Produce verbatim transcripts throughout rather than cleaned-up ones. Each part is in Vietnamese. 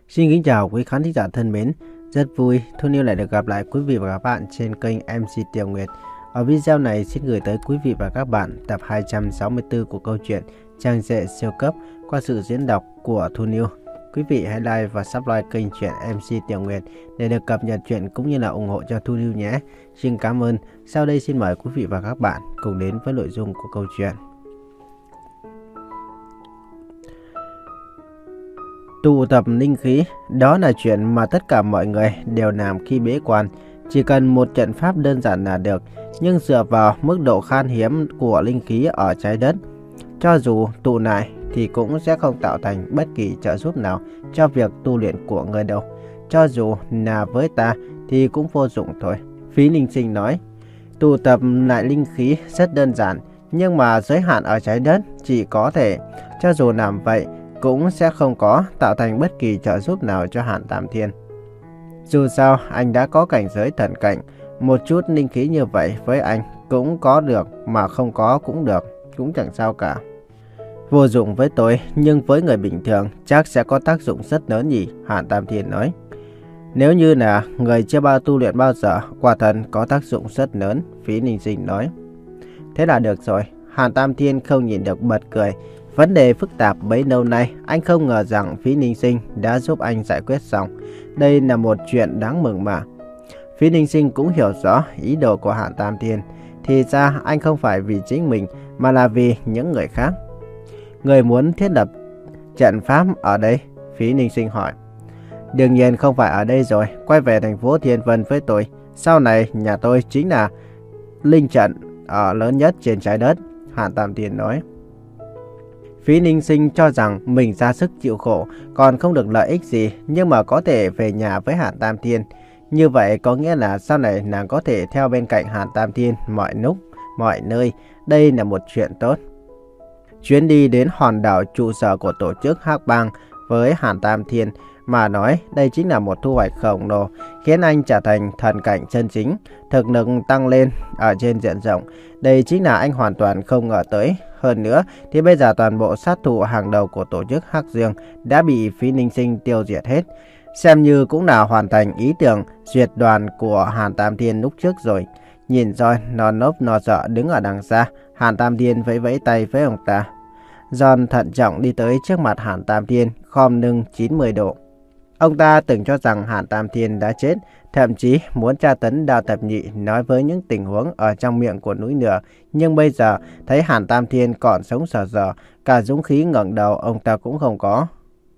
Xin kính chào quý khán thính giả thân mến. Rất vui Thu Niu lại được gặp lại quý vị và các bạn trên kênh em xê Tiểu Nguyệt. Ở video này xin gửi tới quý vị và các bạn tập hai trăm sáu mươi tư của câu chuyện Trang Dệ Siêu Cấp qua sự diễn đọc của Thu Niu. Quý vị hãy like và subscribe kênh truyện em xê Tiểu Nguyệt để được cập nhật truyện cũng như là ủng hộ cho Thu Niu nhé. Xin cảm ơn. Sau đây xin mời quý vị và các bạn cùng đến với nội dung của câu chuyện. Tụ tập linh khí, đó là chuyện mà tất cả mọi người đều làm khi bế quan. Chỉ cần một trận pháp đơn giản là được, nhưng dựa vào mức độ khan hiếm của linh khí ở trái đất, cho dù tụ lại thì cũng sẽ không tạo thành bất kỳ trợ giúp nào cho việc tu luyện của người đâu. Cho dù là với ta thì cũng vô dụng thôi. Phí Linh Sinh nói, tụ tập lại linh khí rất đơn giản, nhưng mà giới hạn ở trái đất chỉ có thể, cho dù làm vậy, cũng sẽ không có tạo thành bất kỳ trợ giúp nào cho Hàn Tam Thiên. Dù sao, anh đã có cảnh giới thần cảnh, một chút linh khí như vậy với anh cũng có được, mà không có cũng được, cũng chẳng sao cả. Vô dụng với tôi, nhưng với người bình thường chắc sẽ có tác dụng rất lớn nhỉ, Hàn Tam Thiên nói. Nếu như là người chưa bao tu luyện bao giờ, quả thật có tác dụng rất lớn, Phí Ninh Sinh nói. Thế là được rồi, Hàn Tam Thiên không nhìn được bật cười. Vấn đề phức tạp bấy lâu nay, anh không ngờ rằng Phí Ninh Sinh đã giúp anh giải quyết xong. Đây là một chuyện đáng mừng mà. Phí Ninh Sinh cũng hiểu rõ ý đồ của Hàn Tam Thiên. Thì ra anh không phải vì chính mình, mà là vì những người khác. Người muốn thiết lập trận pháp ở đây? Phí Ninh Sinh hỏi. Đương nhiên không phải ở đây rồi, quay về thành phố Thiên Vân với tôi. Sau này nhà tôi chính là linh trận ở lớn nhất trên trái đất, Hàn Tam Thiên nói. Phí Ninh Sinh cho rằng mình ra sức chịu khổ, còn không được lợi ích gì, nhưng mà có thể về nhà với Hàn Tam Thiên. Như vậy có nghĩa là sau này nàng có thể theo bên cạnh Hàn Tam Thiên mọi lúc, mọi nơi. Đây là một chuyện tốt. Chuyến đi đến hòn đảo trụ sở của tổ chức Hắc Bang với Hàn Tam Thiên mà nói, đây chính là một thu hoạch khổng lồ, khiến anh trở thành thần cảnh chân chính, thực lực tăng lên ở trên diện rộng. Đây chính là anh hoàn toàn không ngờ tới. Hơn nữa thì bây giờ toàn bộ sát thủ hàng đầu của tổ chức Hắc Dương đã bị Phí Ninh Sinh tiêu diệt hết. Xem như cũng là hoàn thành ý tưởng duyệt đoàn của Hàn Tam Thiên lúc trước rồi. Nhìn John non nốc no sợ đứng ở đằng xa, Hàn Tam Thiên vẫy vẫy tay với ông ta. John thận trọng đi tới trước mặt Hàn Tam Thiên, khom lưng chín mươi độ. Ông ta từng cho rằng Hàn Tam Thiên đã chết, thậm chí muốn tra tấn Đao Thập Nhị nói với những tình huống ở trong miệng của núi lửa. Nhưng bây giờ thấy Hàn Tam Thiên còn sống sờ sờ, cả dũng khí ngẩng đầu ông ta cũng không có.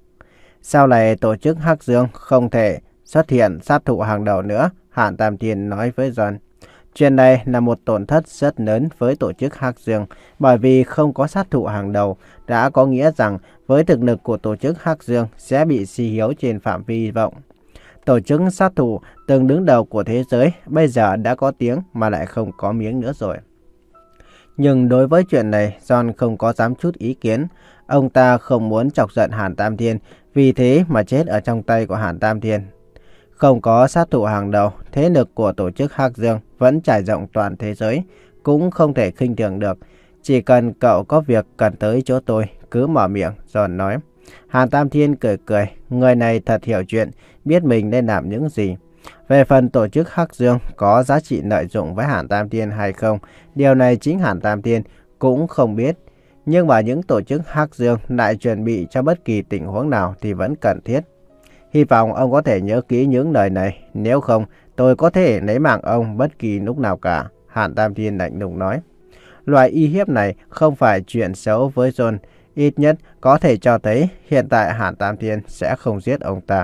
Sau này tổ chức Hắc Dương không thể xuất hiện sát thủ hàng đầu nữa, Hàn Tam Thiên nói với John. Chuyện này là một tổn thất rất lớn với tổ chức Hắc Dương, bởi vì không có sát thủ hàng đầu đã có nghĩa rằng với thực lực của tổ chức Hắc Dương sẽ bị suy yếu trên phạm vi rộng. Tổ chức sát thủ từng đứng đầu của thế giới bây giờ đã có tiếng mà lại không có miếng nữa rồi. Nhưng đối với chuyện này, John không có dám chút ý kiến. Ông ta không muốn chọc giận Hàn Tam Thiên, vì thế mà chết ở trong tay của Hàn Tam Thiên. Không có sát thủ hàng đầu, thế lực của tổ chức Hắc Dương vẫn trải rộng toàn thế giới, cũng không thể khinh thường được. Chỉ cần cậu có việc cần tới chỗ tôi, cứ mở miệng, John nói. Hàn Tam Thiên cười cười, người này thật hiểu chuyện, biết mình nên làm những gì. Về phần tổ chức Hắc Dương có giá trị lợi dụng với Hàn Tam Thiên hay không, điều này chính Hàn Tam Thiên cũng không biết. Nhưng mà những tổ chức Hắc Dương lại chuẩn bị cho bất kỳ tình huống nào thì vẫn cần thiết. Hy vọng ông có thể nhớ kỹ những lời này, nếu không tôi có thể lấy mạng ông bất kỳ lúc nào cả, Hàn Tam Thiên lạnh lùng nói. Loại uy hiếp này không phải chuyện xấu với John, ít nhất có thể cho thấy hiện tại Hàn Tam Thiên sẽ không giết ông ta.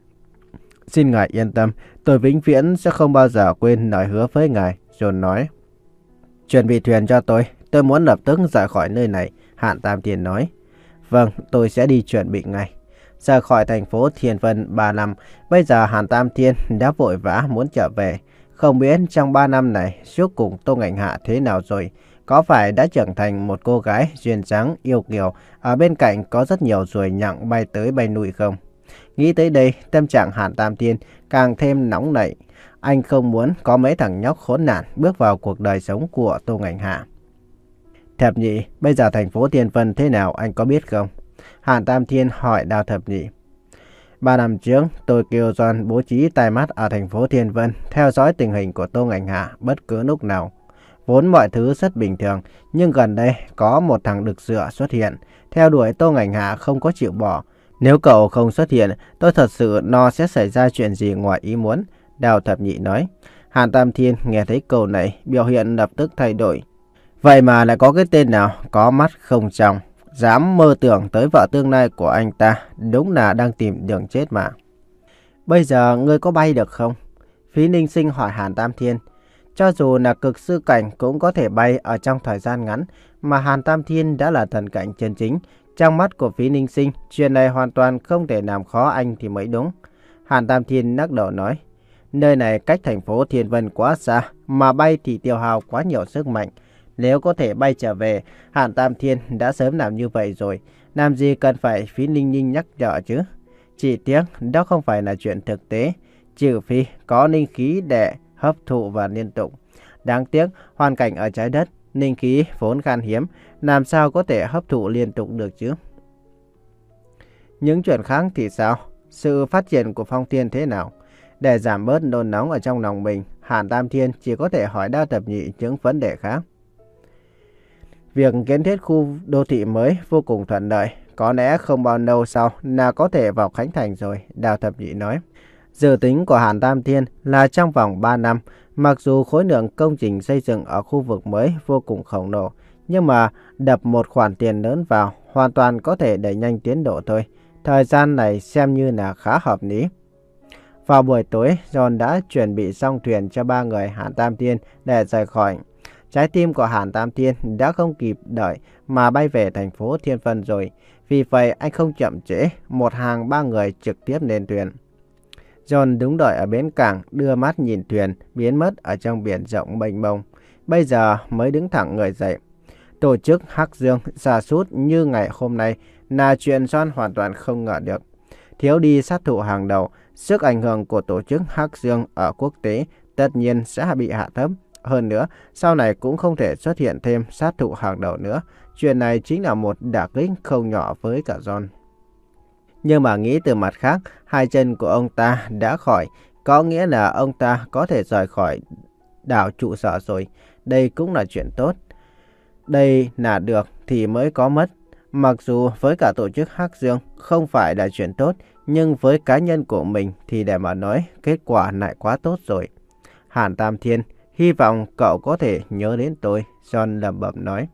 Xin ngài yên tâm, tôi vĩnh viễn sẽ không bao giờ quên lời hứa với ngài, John nói. Chuẩn bị thuyền cho tôi, tôi muốn lập tức rời khỏi nơi này, Hàn Tam Thiên nói. Vâng, tôi sẽ đi chuẩn bị ngay. Rời khỏi thành phố Thiên Vân ba năm, bây giờ Hàn Tam Thiên đã vội vã muốn trở về. Không biết trong ba năm này, suốt cùng Tô Ngạnh Hạ thế nào rồi? Có phải đã trưởng thành một cô gái duyên dáng yêu kiều, ở bên cạnh có rất nhiều ruồi nhặng bay tới bay lui không? Nghĩ tới đây, tâm trạng Hàn Tam Thiên càng thêm nóng nảy. Anh không muốn có mấy thằng nhóc khốn nạn bước vào cuộc đời sống của Tô Ngạnh Hạ. Thập Nhị, bây giờ thành phố Thiên Vân thế nào anh có biết không? Hàn Tam Thiên hỏi Đao Thập Nhị. Ba năm trước, tôi kêu John bố trí tai mắt ở thành phố Thiên Vân, theo dõi tình hình của Tô Ngành Hạ bất cứ lúc nào. Vốn mọi thứ rất bình thường, nhưng gần đây có một thằng đực dựa xuất hiện, theo đuổi Tô Ngành Hạ không có chịu bỏ. Nếu cậu không xuất hiện, tôi thật sự lo sẽ xảy ra chuyện gì ngoài ý muốn, Đào Thập Nhị nói. Hàn Tam Thiên nghe thấy câu này, biểu hiện lập tức thay đổi. Vậy mà lại có cái tên nào có mắt không tròng, dám mơ tưởng tới vợ tương lai của anh ta, đúng là đang tìm đường chết mà. Bây giờ ngươi có bay được không? Phí Ninh Sinh hỏi Hàn Tam Thiên. Cho dù là cực sư cảnh cũng có thể bay ở trong thời gian ngắn, mà Hàn Tam Thiên đã là thần cảnh chân chính. Trong mắt của Phí Ninh Sinh, chuyện này hoàn toàn không thể làm khó anh thì mới đúng. Hàn Tam Thiên lắc đầu nói, nơi này cách thành phố Thiên Vân quá xa, mà bay thì tiêu hao quá nhiều sức mạnh. Nếu có thể bay trở về, Hàn Tam Thiên đã sớm làm như vậy rồi, làm gì cần phải Phí Ninh Ninh nhắc nhở chứ. Chỉ tiếc, đó không phải là chuyện thực tế, trừ phi có linh khí để hấp thụ và liên tục. Đáng tiếc, hoàn cảnh ở trái đất, linh khí vốn khan hiếm, làm sao có thể hấp thụ liên tục được chứ? Những chuyện khác thì sao? Sự phát triển của Phong Thiên thế nào? Để giảm bớt nôn nóng ở trong lòng mình, Hàn Tam Thiên chỉ có thể hỏi Đao Thập Nhị những vấn đề khác. Việc kiến thiết khu đô thị mới vô cùng thuận lợi, có lẽ không bao lâu sau là có thể vào khánh thành rồi, Đao Thập Nhị nói. Dự tính của Hàn Tam Thiên là trong vòng ba năm, mặc dù khối lượng công trình xây dựng ở khu vực mới vô cùng khổng lồ, nhưng mà đập một khoản tiền lớn vào hoàn toàn có thể đẩy nhanh tiến độ thôi. Thời gian này xem như là khá hợp lý. Vào buổi tối, John đã chuẩn bị xong thuyền cho ba người Hàn Tam Thiên để rời khỏi. Trái tim của Hàn Tam Thiên đã không kịp đợi mà bay về thành phố Thiên Vân rồi. Vì vậy anh không chậm trễ, một hàng ba người trực tiếp lên thuyền. John đứng đợi ở bến cảng, đưa mắt nhìn thuyền biến mất ở trong biển rộng mênh mông. Bây giờ mới đứng thẳng người dậy. Tổ chức Hắc Dương sa sút như ngày hôm nay là chuyện John hoàn toàn không ngờ được. Thiếu đi sát thủ hàng đầu, sức ảnh hưởng của tổ chức Hắc Dương ở quốc tế tất nhiên sẽ bị hạ thấp. Hơn nữa, sau này cũng không thể xuất hiện thêm sát thủ hàng đầu nữa. Chuyện này chính là một đả kích không nhỏ với cả John. Nhưng mà nghĩ từ mặt khác, hai chân của ông ta đã khỏi, có nghĩa là ông ta có thể rời khỏi đảo trụ sở rồi. Đây cũng là chuyện tốt. Đây là được thì mới có mất. Mặc dù với cả tổ chức Hắc Dương không phải là chuyện tốt, nhưng với cá nhân của mình thì để mà nói kết quả lại quá tốt rồi. Hàn Tam Thiên, hy vọng cậu có thể nhớ đến tôi, John lẩm bẩm nói.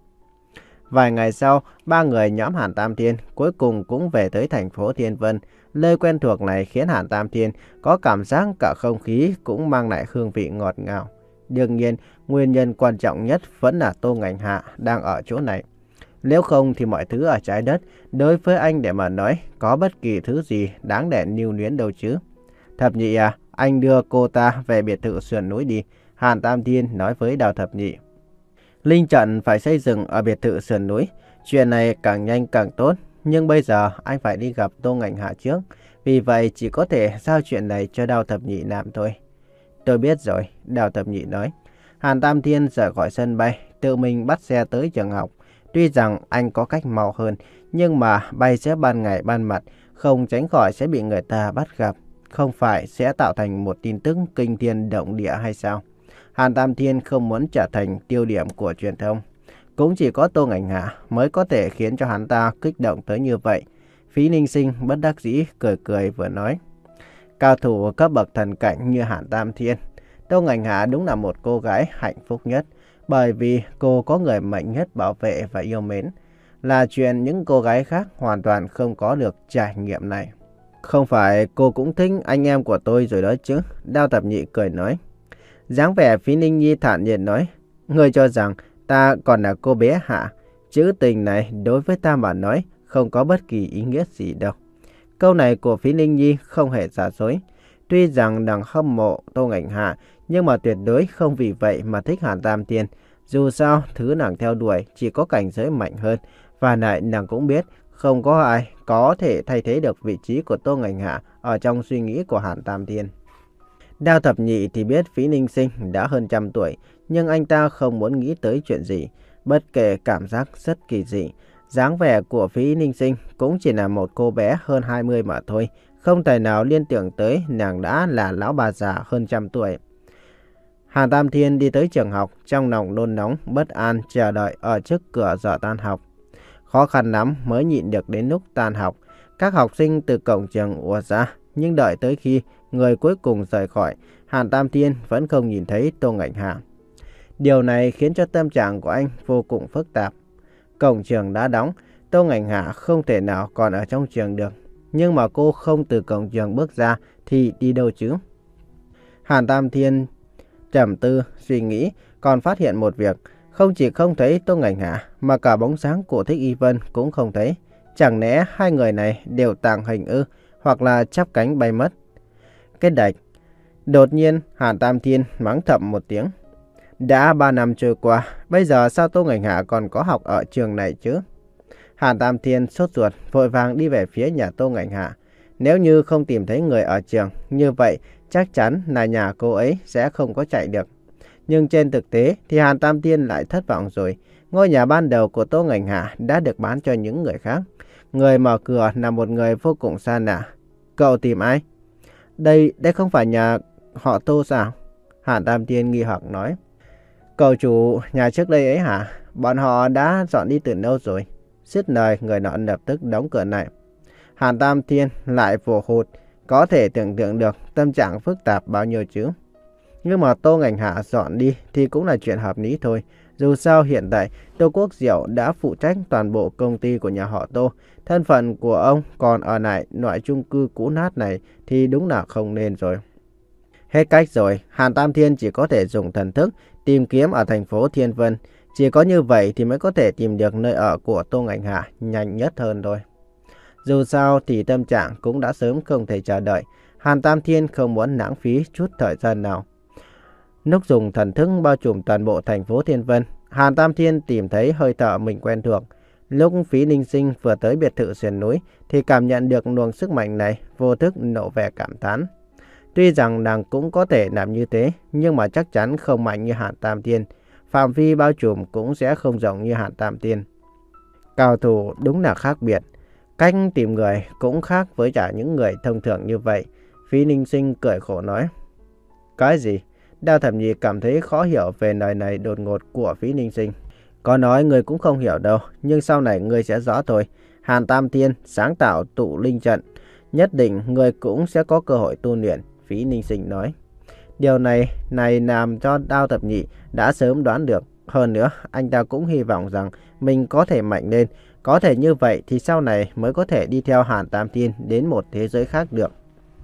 Vài ngày sau, ba người nhóm Hàn Tam Thiên cuối cùng cũng về tới thành phố Thiên Vân. Nơi quen thuộc này khiến Hàn Tam Thiên có cảm giác cả không khí cũng mang lại hương vị ngọt ngào. Đương nhiên, nguyên nhân quan trọng nhất vẫn là Tô Ngành Hạ đang ở chỗ này. Nếu không thì mọi thứ ở trái đất, đối với anh để mà nói, có bất kỳ thứ gì đáng để lưu luyến đâu chứ. Thập Nhị à, anh đưa cô ta về biệt thự sườn núi đi, Hàn Tam Thiên nói với Đào Thập Nhị. Linh trận phải xây dựng ở biệt thự sườn núi, chuyện này càng nhanh càng tốt, nhưng bây giờ anh phải đi gặp Tô Ngành Hạ trước, vì vậy chỉ có thể giao chuyện này cho Đào Thập Nhị làm thôi. Tôi biết rồi, Đào Thập Nhị nói. Hàn Tam Thiên rời khỏi sân bay, tự mình bắt xe tới trường học. Tuy rằng anh có cách mau hơn, nhưng mà bay giữa ban ngày ban mặt, không tránh khỏi sẽ bị người ta bắt gặp. Không phải sẽ tạo thành một tin tức kinh thiên động địa hay sao? Hàn Tam Thiên không muốn trở thành tiêu điểm của truyền thông. Cũng chỉ có Tô Ngành Hạ mới có thể khiến cho hắn ta kích động tới như vậy. Phí Ninh Sinh bất đắc dĩ cười cười vừa nói. Cao thủ cấp bậc thần cảnh như Hàn Tam Thiên, Tô Ngành Hạ đúng là một cô gái hạnh phúc nhất. Bởi vì cô có người mạnh nhất bảo vệ và yêu mến. Là chuyện những cô gái khác hoàn toàn không có được trải nghiệm này. Không phải cô cũng thích anh em của tôi rồi đó chứ, Đao Thập Nhị cười nói. Dáng vẻ Phí Ninh Nhi thản nhiên nói. Ngươi cho rằng ta còn là cô bé hả? Chữ tình này đối với ta mà nói không có bất kỳ ý nghĩa gì đâu. Câu này của Phí Ninh Nhi không hề giả dối. Tuy rằng nàng hâm mộ Tô Ngành Hạ, nhưng mà tuyệt đối không vì vậy mà thích Hàn Tam Thiên. Dù sao, thứ nàng theo đuổi chỉ có cảnh giới mạnh hơn. Và lại nàng cũng biết không có ai có thể thay thế được vị trí của Tô Ngành Hạ ở trong suy nghĩ của Hàn Tam Thiên. Đao Thập Nhị thì biết Phí Ninh Sinh đã hơn trăm tuổi, nhưng anh ta không muốn nghĩ tới chuyện gì. Bất kể cảm giác rất kỳ dị, dáng vẻ của Phí Ninh Sinh cũng chỉ là một cô bé hơn hai mươi mà thôi, không thể nào liên tưởng tới nàng đã là lão bà già hơn trăm tuổi. Hàn Tam Thiên đi tới trường học, trong lòng nôn nóng, bất an, chờ đợi ở trước cửa giờ tan học. Khó khăn lắm mới nhịn được đến lúc tan học. Các học sinh từ cổng trường ùa ra, nhưng đợi tới khi người cuối cùng rời khỏi, Hàn Tam Thiên vẫn không nhìn thấy Tô Ngạnh Hạ. Điều này khiến cho tâm trạng của anh vô cùng phức tạp. Cổng trường đã đóng, Tô Ngạnh Hạ không thể nào còn ở trong trường được. Nhưng mà cô không từ cổng trường bước ra thì đi đâu chứ? Hàn Tam Thiên trầm tư, suy nghĩ, còn phát hiện một việc. Không chỉ không thấy Tô Ngạnh Hạ, mà cả bóng dáng của Thích Y Vân cũng không thấy. Chẳng lẽ hai người này đều tàng hình ư, hoặc là chắp cánh bay mất? Cái đạch! Đột nhiên, Hàn Tam Thiên mắng thầm một tiếng. Đã ba năm trôi qua, bây giờ sao Tô Ngạnh Hạ còn có học ở trường này chứ? Hàn Tam Thiên sốt ruột, vội vàng đi về phía nhà Tô Ngạnh Hạ. Nếu như không tìm thấy người ở trường, như vậy chắc chắn là nhà cô ấy sẽ không có chạy được. Nhưng trên thực tế thì Hàn Tam Thiên lại thất vọng rồi. Ngôi nhà ban đầu của Tô Ngạnh Hạ đã được bán cho những người khác. Người mở cửa là một người vô cùng xa lạ. Cậu tìm ai? Đây, đây không phải nhà họ Tô sao? Hàn Tam Thiên nghi hoặc nói. Cậu chủ nhà trước đây ấy hả? Bọn họ đã dọn đi từ lâu rồi. Dứt lời, người nọ lập tức đóng cửa lại. Hàn Tam Thiên lại vồ hụt. Có thể tưởng tượng được tâm trạng phức tạp bao nhiêu chứ. Nhưng mà Tô Ngạnh Hạ dọn đi thì cũng là chuyện hợp lý thôi. Dù sao hiện tại Tô Quốc Diệu đã phụ trách toàn bộ công ty của nhà họ Tô. Thân phận của ông còn ở lại loại chung cư cũ nát này thì đúng là không nên rồi. Hết cách rồi, Hàn Tam Thiên chỉ có thể dùng thần thức tìm kiếm ở thành phố Thiên Vân. Chỉ có như vậy thì mới có thể tìm được nơi ở của Tô Ngạnh Hạ nhanh nhất hơn thôi. Dù sao thì tâm trạng cũng đã sớm không thể chờ đợi. Hàn Tam Thiên không muốn lãng phí chút thời gian nào. Lúc dùng thần thức bao trùm toàn bộ thành phố Thiên Vân, Hàn Tam Thiên tìm thấy hơi thở mình quen thuộc. Lúc Phí Ninh Sinh vừa tới biệt thự sườn núi thì cảm nhận được luồng sức mạnh này, vô thức nộ vẻ cảm thán. Tuy rằng nàng cũng có thể làm như thế, nhưng mà chắc chắn không mạnh như Hàn Tam Thiên. Phạm vi bao trùm cũng sẽ không rộng như Hàn Tam Thiên. Cao thủ đúng là khác biệt. Cách tìm người cũng khác với cả những người thông thường như vậy. Phí Ninh Sinh cười khổ nói. Cái gì? Đao Thẩm Nhi cảm thấy khó hiểu về lời này đột ngột của Phí Ninh Sinh. Có nói người cũng không hiểu đâu, nhưng sau này người sẽ rõ thôi. Hàn Tam Thiên sáng tạo tụ linh trận, nhất định người cũng sẽ có cơ hội tu luyện, Phí Ninh Sinh nói. Điều này này làm cho Đao Thẩm Nhi đã sớm đoán được. Hơn nữa, anh ta cũng hy vọng rằng mình có thể mạnh lên. Có thể như vậy thì sau này mới có thể đi theo Hàn Tam Thiên đến một thế giới khác được.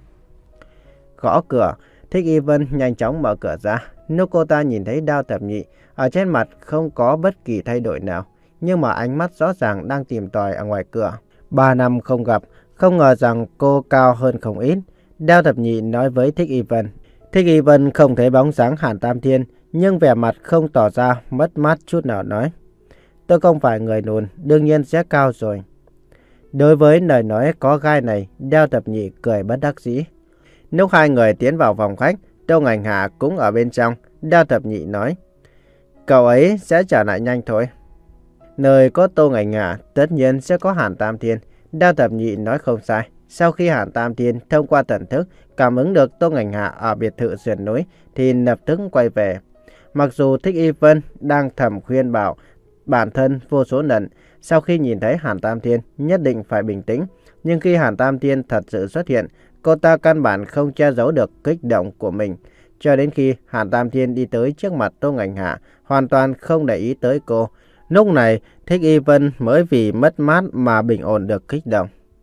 Gõ cửa, Thích Y Vân nhanh chóng mở cửa ra. Lúc cô ta nhìn thấy Đao Thẩm Nhi, ở trên mặt không có bất kỳ thay đổi nào, nhưng mà ánh mắt rõ ràng đang tìm tòi ở ngoài cửa. Ba năm không gặp, không ngờ rằng cô cao hơn không ít. Đao Thẩm Nhi nói với Thích Y Vân. Thích Y Vân không thấy bóng dáng Hàn Tam Thiên, nhưng vẻ mặt không tỏ ra mất mát chút nào nói. Tôi không phải người lùn, đương nhiên sẽ cao rồi. Đối với lời nói có gai này, Đao Thẩm Nhi cười bất đắc dĩ. Lúc hai người tiến vào phòng khách, Tô Ngạnh Hạ cũng ở bên trong. Đao Thẩm Nhi nói, cậu ấy sẽ trở lại nhanh thôi. Nơi có Tô Ngạnh Hạ tất nhiên sẽ có Hàn Tam Thiên. Đao Thẩm Nhi nói không sai. Sau khi Hàn Tam Thiên thông qua thần thức cảm ứng được Tô Ngạnh Hạ ở biệt thự sườn núi thì lập tức quay về. Mặc dù Thích Y Vân đang thầm khuyên bảo bản thân vô số lần, sau khi nhìn thấy Hàn Tam Thiên nhất định phải bình tĩnh, nhưng khi Hàn Tam Thiên thật sự xuất hiện, cô ta căn bản không che giấu được kích động của mình. Cho đến khi Hàn Tam Thiên đi tới trước mặt Tô Ngạnh Hạ, hoàn toàn không để ý tới cô. Lúc này, Thích Y Vân mới vì mất mát mà bình ổn được kích động.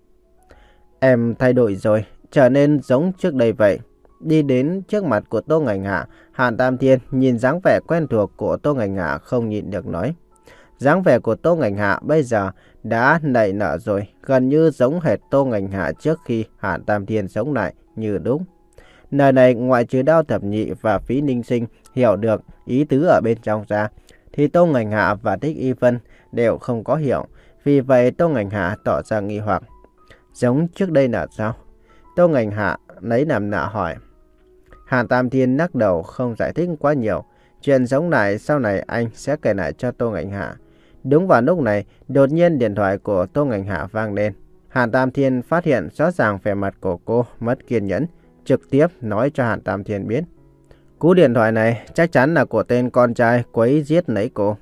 Em thay đổi rồi, trở nên giống trước đây vậy. Đi đến trước mặt của Tô Ngạnh Hạ, Hàn Tam Thiên nhìn dáng vẻ quen thuộc của Tô Ngạnh Hạ không nhịn được nói. Dáng vẻ của Tô Ngạnh Hạ bây giờ đã nảy nở rồi, gần như giống hệt Tô Ngạnh Hạ trước khi Hàn Tam Thiên sống lại như đúng. Lời này ngoại trừ Đao Thẩm Nhi và Phí Ninh Sinh hiểu được ý tứ ở bên trong ra, thì Tô Ngạnh Hạ và Thích Y Vân đều không có hiểu. Vì vậy Tô Ngạnh Hạ tỏ ra nghi hoặc. Giống trước đây là sao? Tô Ngạnh Hạ lấy làm lạ hỏi. Hàn Tam Thiên lắc đầu không giải thích quá nhiều. Chuyện giống lại sau này anh sẽ kể lại cho Tô Ngạnh Hạ. Đúng vào lúc này, đột nhiên điện thoại của Tô Ngạnh Hạ vang lên. Hàn Tam Thiên phát hiện rõ ràng vẻ mặt của cô mất kiên nhẫn, trực tiếp nói cho Hàn Tam Thiên biết. Cú điện thoại này chắc chắn là của tên con trai quấy giết lấy cô.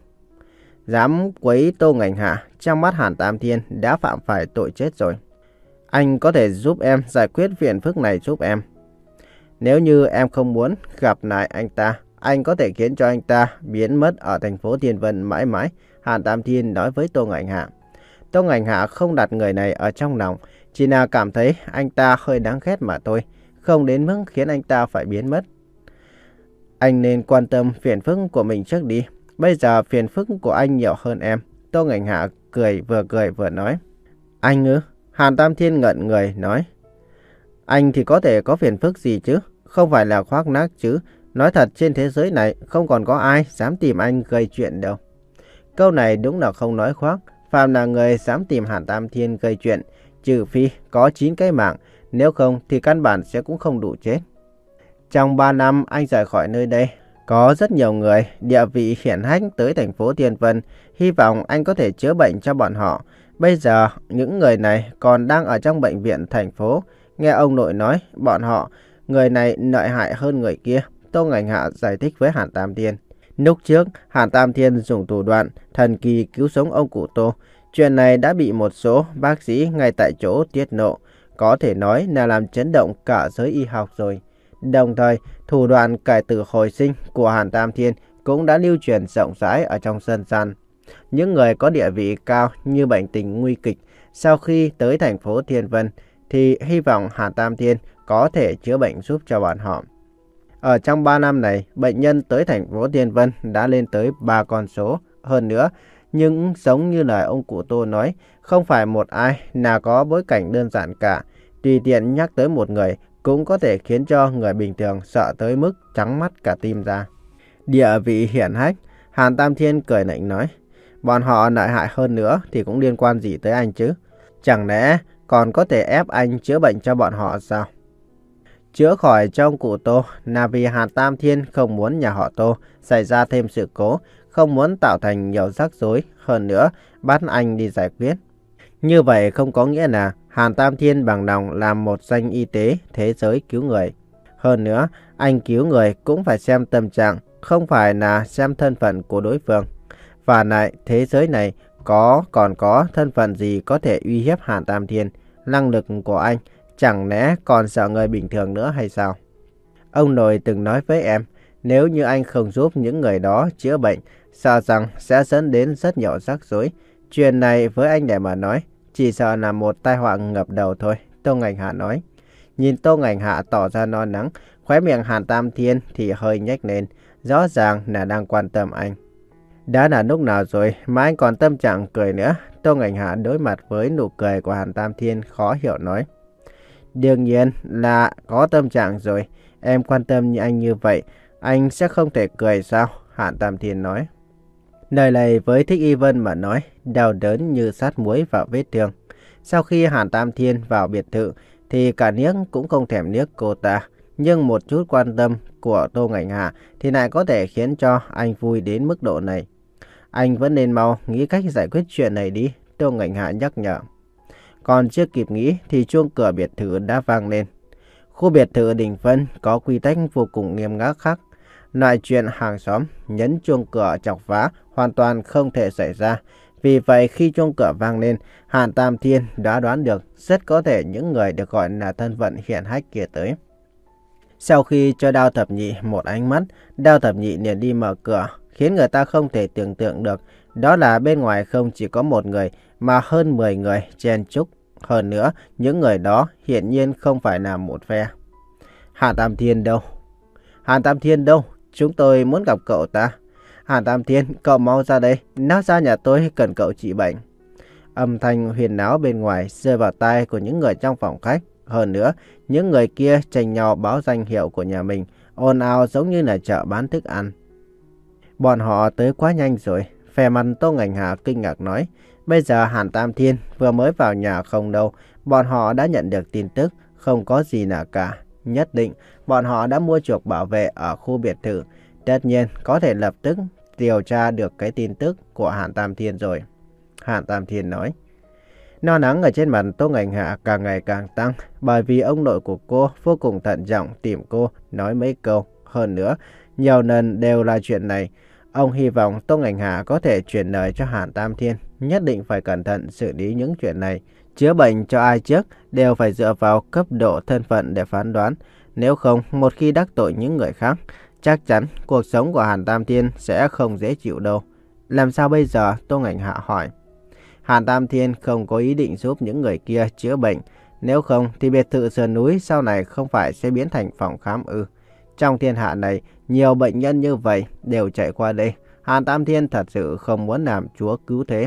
Dám quấy Tô Ngành Hạ, trong mắt Hàn Tam Thiên đã phạm phải tội chết rồi. Anh có thể giúp em giải quyết phiền phức này giúp em. Nếu như em không muốn gặp lại anh ta, anh có thể khiến cho anh ta biến mất ở thành phố Thiên Vân mãi mãi, Hàn Tam Thiên nói với Tô Ngành Hạ. Tô Ngành Hạ không đặt người này ở trong lòng, chỉ là cảm thấy anh ta hơi đáng ghét mà thôi, không đến mức khiến anh ta phải biến mất. Anh nên quan tâm phiền phức của mình trước đi, bây giờ phiền phức của anh nhiều hơn em. Tô Ngành Hạ cười vừa cười vừa nói. Anh ư? Hàn Tam Thiên ngẩn người nói. Anh thì có thể có phiền phức gì chứ, không phải là khoác lác chứ. Nói thật trên thế giới này không còn có ai dám tìm anh gây chuyện đâu. Câu này đúng là không nói khoác. Phàm là người dám tìm Hàn Tam Thiên gây chuyện, trừ phi có chín cái mạng, nếu không thì căn bản sẽ cũng không đủ chết. Trong ba năm anh rời khỏi nơi đây, có rất nhiều người địa vị hiển hách tới thành phố Thiên Vân, hy vọng anh có thể chữa bệnh cho bọn họ. Bây giờ những người này còn đang ở trong bệnh viện thành phố, nghe ông nội nói bọn họ, người này lợi hại hơn người kia. Tô Ngành Hạ giải thích với Hàn Tam Thiên. Lúc trước, Hàn Tam Thiên dùng thủ đoạn thần kỳ cứu sống ông cụ Tô. Chuyện này đã bị một số bác sĩ ngay tại chỗ tiết lộ, có thể nói là làm chấn động cả giới y học rồi. Đồng thời, thủ đoạn cải tử hồi sinh của Hàn Tam Thiên cũng đã lưu truyền rộng rãi ở trong dân gian. Những người có địa vị cao như bệnh tình nguy kịch, sau khi tới thành phố Thiên Vân, thì hy vọng Hàn Tam Thiên có thể chữa bệnh giúp cho bọn họ. Ở trong ba năm này, bệnh nhân tới thành phố Thiên Vân đã lên tới ba con số. Hơn nữa, nhưng giống như lời ông cụ Tô nói, không phải một ai nào có bối cảnh đơn giản cả. Tùy tiện nhắc tới một người cũng có thể khiến cho người bình thường sợ tới mức trắng mắt cả tim ra. Địa vị hiển hách, Hàn Tam Thiên cười lạnh nói, bọn họ lợi hại hơn nữa thì cũng liên quan gì tới anh chứ? Chẳng lẽ còn có thể ép anh chữa bệnh cho bọn họ sao? Chữa khỏi cho ông cụ Tô là vì Hàn Tam Thiên không muốn nhà họ Tô xảy ra thêm sự cố, không muốn tạo thành nhiều rắc rối, hơn nữa bắt anh đi giải quyết. Như vậy không có nghĩa là Hàn Tam Thiên bằng lòng làm một danh y tế thế giới cứu người. Hơn nữa, anh cứu người cũng phải xem tâm trạng, không phải là xem thân phận của đối phương. Và lại, thế giới này có còn có thân phận gì có thể uy hiếp Hàn Tam Thiên? Năng lực của anh chẳng lẽ còn sợ người bình thường nữa hay sao? Ông nội từng nói với em, nếu như anh không giúp những người đó chữa bệnh, sợ rằng sẽ dẫn đến rất nhiều rắc rối. Chuyện này với anh để mà nói, chỉ sợ là một tai họa ngập đầu thôi, Tô Ngành Hạ nói. Nhìn Tô Ngành Hạ tỏ ra lo lắng, khóe miệng Hàn Tam Thiên thì hơi nhếch lên, rõ ràng là đang quan tâm anh. Đã là lúc nào rồi mà anh còn tâm trạng cười nữa? Tô Ngành Hạ đối mặt với nụ cười của Hàn Tam Thiên khó hiểu nói. Đương nhiên là có tâm trạng rồi, em quan tâm như anh như vậy, anh sẽ không thể cười sao? Hàn Tam Thiên nói. Lời này với Thích Y Vân mà nói, đau đớn như sát muối vào vết thương. Sau khi Hàn Tam Thiên vào biệt thự, thì cả niếc cũng không thèm niếc cô ta. Nhưng một chút quan tâm của Tô Ngành Hạ thì lại có thể khiến cho anh vui đến mức độ này. Anh vẫn nên mau nghĩ cách giải quyết chuyện này đi, Tô Ngành Hạ nhắc nhở. Còn chưa kịp nghĩ thì chuông cửa biệt thự đã vang lên. Khu biệt thự Đình Vân có quy tắc vô cùng nghiêm khắc khác. Loại chuyện hàng xóm nhấn chuông cửa chọc phá hoàn toàn không thể xảy ra. Vì vậy khi chuông cửa vang lên, Hàn Tam Thiên đã đoán được rất có thể những người được gọi là thân phận hiển hách kia tới. Sau khi cho Đao Thập Nhị một ánh mắt, Đao Thập Nhị liền đi mở cửa, khiến người ta không thể tưởng tượng được. Đó là bên ngoài không chỉ có một người mà hơn mười người chen chúc. Hơn nữa, những người đó hiển nhiên không phải là một phe. Hàn Tam Thiên đâu? Hàn Tam Thiên đâu? Chúng tôi muốn gặp cậu ta. Hàn Tam Thiên, cậu mau ra đây, nói ra nhà tôi cần cậu trị bệnh. Âm thanh huyền náo bên ngoài rơi vào tai của những người trong phòng khách. Hơn nữa, những người kia tranh nhau báo danh hiệu của nhà mình, ồn ào giống như là chợ bán thức ăn. Bọn họ tới quá nhanh rồi, vẻ mặt Tô Ngành Hạ kinh ngạc nói. Bây giờ Hàn Tam Thiên vừa mới vào nhà không đâu, bọn họ đã nhận được tin tức, không có gì nào cả. Nhất định, bọn họ đã mua chuộc bảo vệ ở khu biệt thự. Tất nhiên, có thể lập tức điều tra được cái tin tức của Hàn Tam Thiên rồi. Hàn Tam Thiên nói. Lo lắng ở trên mặt Tô Ngành Hạ càng ngày càng tăng, bởi vì ông nội của cô vô cùng thận trọng tìm cô nói mấy câu. Hơn nữa, nhiều lần đều là chuyện này. Ông hy vọng Tô Ngành Hạ có thể truyền lời cho Hàn Tam Thiên, nhất định phải cẩn thận xử lý những chuyện này. Chữa bệnh cho ai trước đều phải dựa vào cấp độ thân phận để phán đoán. Nếu không, một khi đắc tội những người khác, chắc chắn cuộc sống của Hàn Tam Thiên sẽ không dễ chịu đâu. Làm sao bây giờ? Tô Ngành Hạ hỏi. Hàn Tam Thiên không có ý định giúp những người kia chữa bệnh. Nếu không thì biệt thự sườn núi sau này không phải sẽ biến thành phòng khám ư? Trong thiên hạ này, nhiều bệnh nhân như vậy đều chạy qua đây. Hàn Tam Thiên thật sự không muốn làm chúa cứu thế.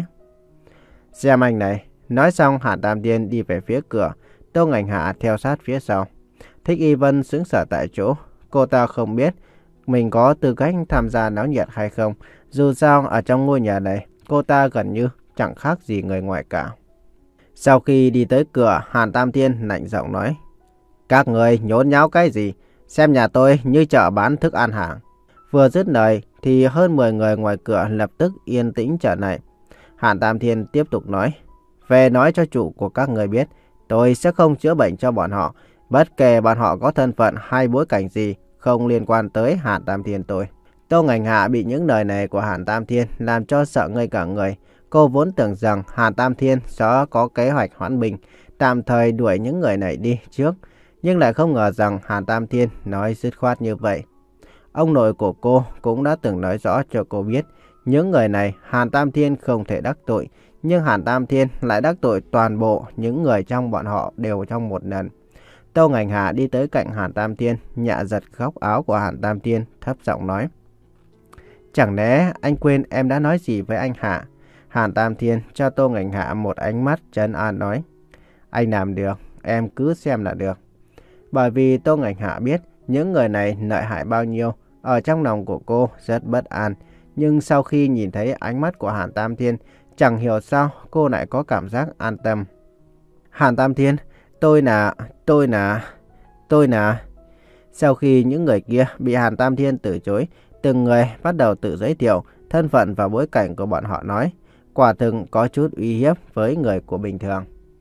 Xem anh này. Nói xong, Hàn Tam Thiên đi về phía cửa. Tô Ngành Hạ theo sát phía sau. Thích Y Vân sững sờ tại chỗ. Cô ta không biết mình có tư cách tham gia náo nhiệt hay không. Dù sao, ở trong ngôi nhà này, cô ta gần như chẳng khác gì người ngoài cả. Sau khi đi tới cửa, Hàn Tam Thiên lạnh giọng nói. Các người nhốn nháo cái gì? Xem nhà tôi như chợ bán thức ăn hả? Vừa dứt lời thì hơn mười người ngoài cửa lập tức yên tĩnh trở lại. Hàn Tam Thiên tiếp tục nói. Về nói cho chủ của các người biết, tôi sẽ không chữa bệnh cho bọn họ. Bất kể bọn họ có thân phận hay bối cảnh gì, không liên quan tới Hàn Tam Thiên tôi. Tô Ngành Hạ bị những lời này của Hàn Tam Thiên làm cho sợ ngây cả người. Cô vốn tưởng rằng Hàn Tam Thiên sẽ có kế hoạch hoãn binh, tạm thời đuổi những người này đi trước. Nhưng lại không ngờ rằng Hàn Tam Thiên nói dứt khoát như vậy. Ông nội của cô cũng đã từng nói rõ cho cô biết, những người này Hàn Tam Thiên không thể đắc tội. Nhưng Hàn Tam Thiên lại đắc tội toàn bộ những người trong bọn họ đều trong một lần. Tô Ngành Hạ đi tới cạnh Hàn Tam Thiên, nhẹ giật góc áo của Hàn Tam Thiên, thấp giọng nói. Chẳng lẽ anh quên em đã nói gì với anh hả? Hàn Tam Thiên cho Tô Ngành Hạ một ánh mắt trấn an nói. Anh làm được, em cứ xem là được. Bởi vì Tô Ngành Hạ biết những người này lợi hại bao nhiêu, ở trong lòng của cô rất bất an. Nhưng sau khi nhìn thấy ánh mắt của Hàn Tam Thiên, chẳng hiểu sao cô lại có cảm giác an tâm. Hàn Tam Thiên, tôi là, tôi là, tôi là... Sau khi những người kia bị Hàn Tam Thiên từ chối, từng người bắt đầu tự giới thiệu thân phận và bối cảnh của bọn họ nói. Quả thực có chút uy hiếp với người của bình thường.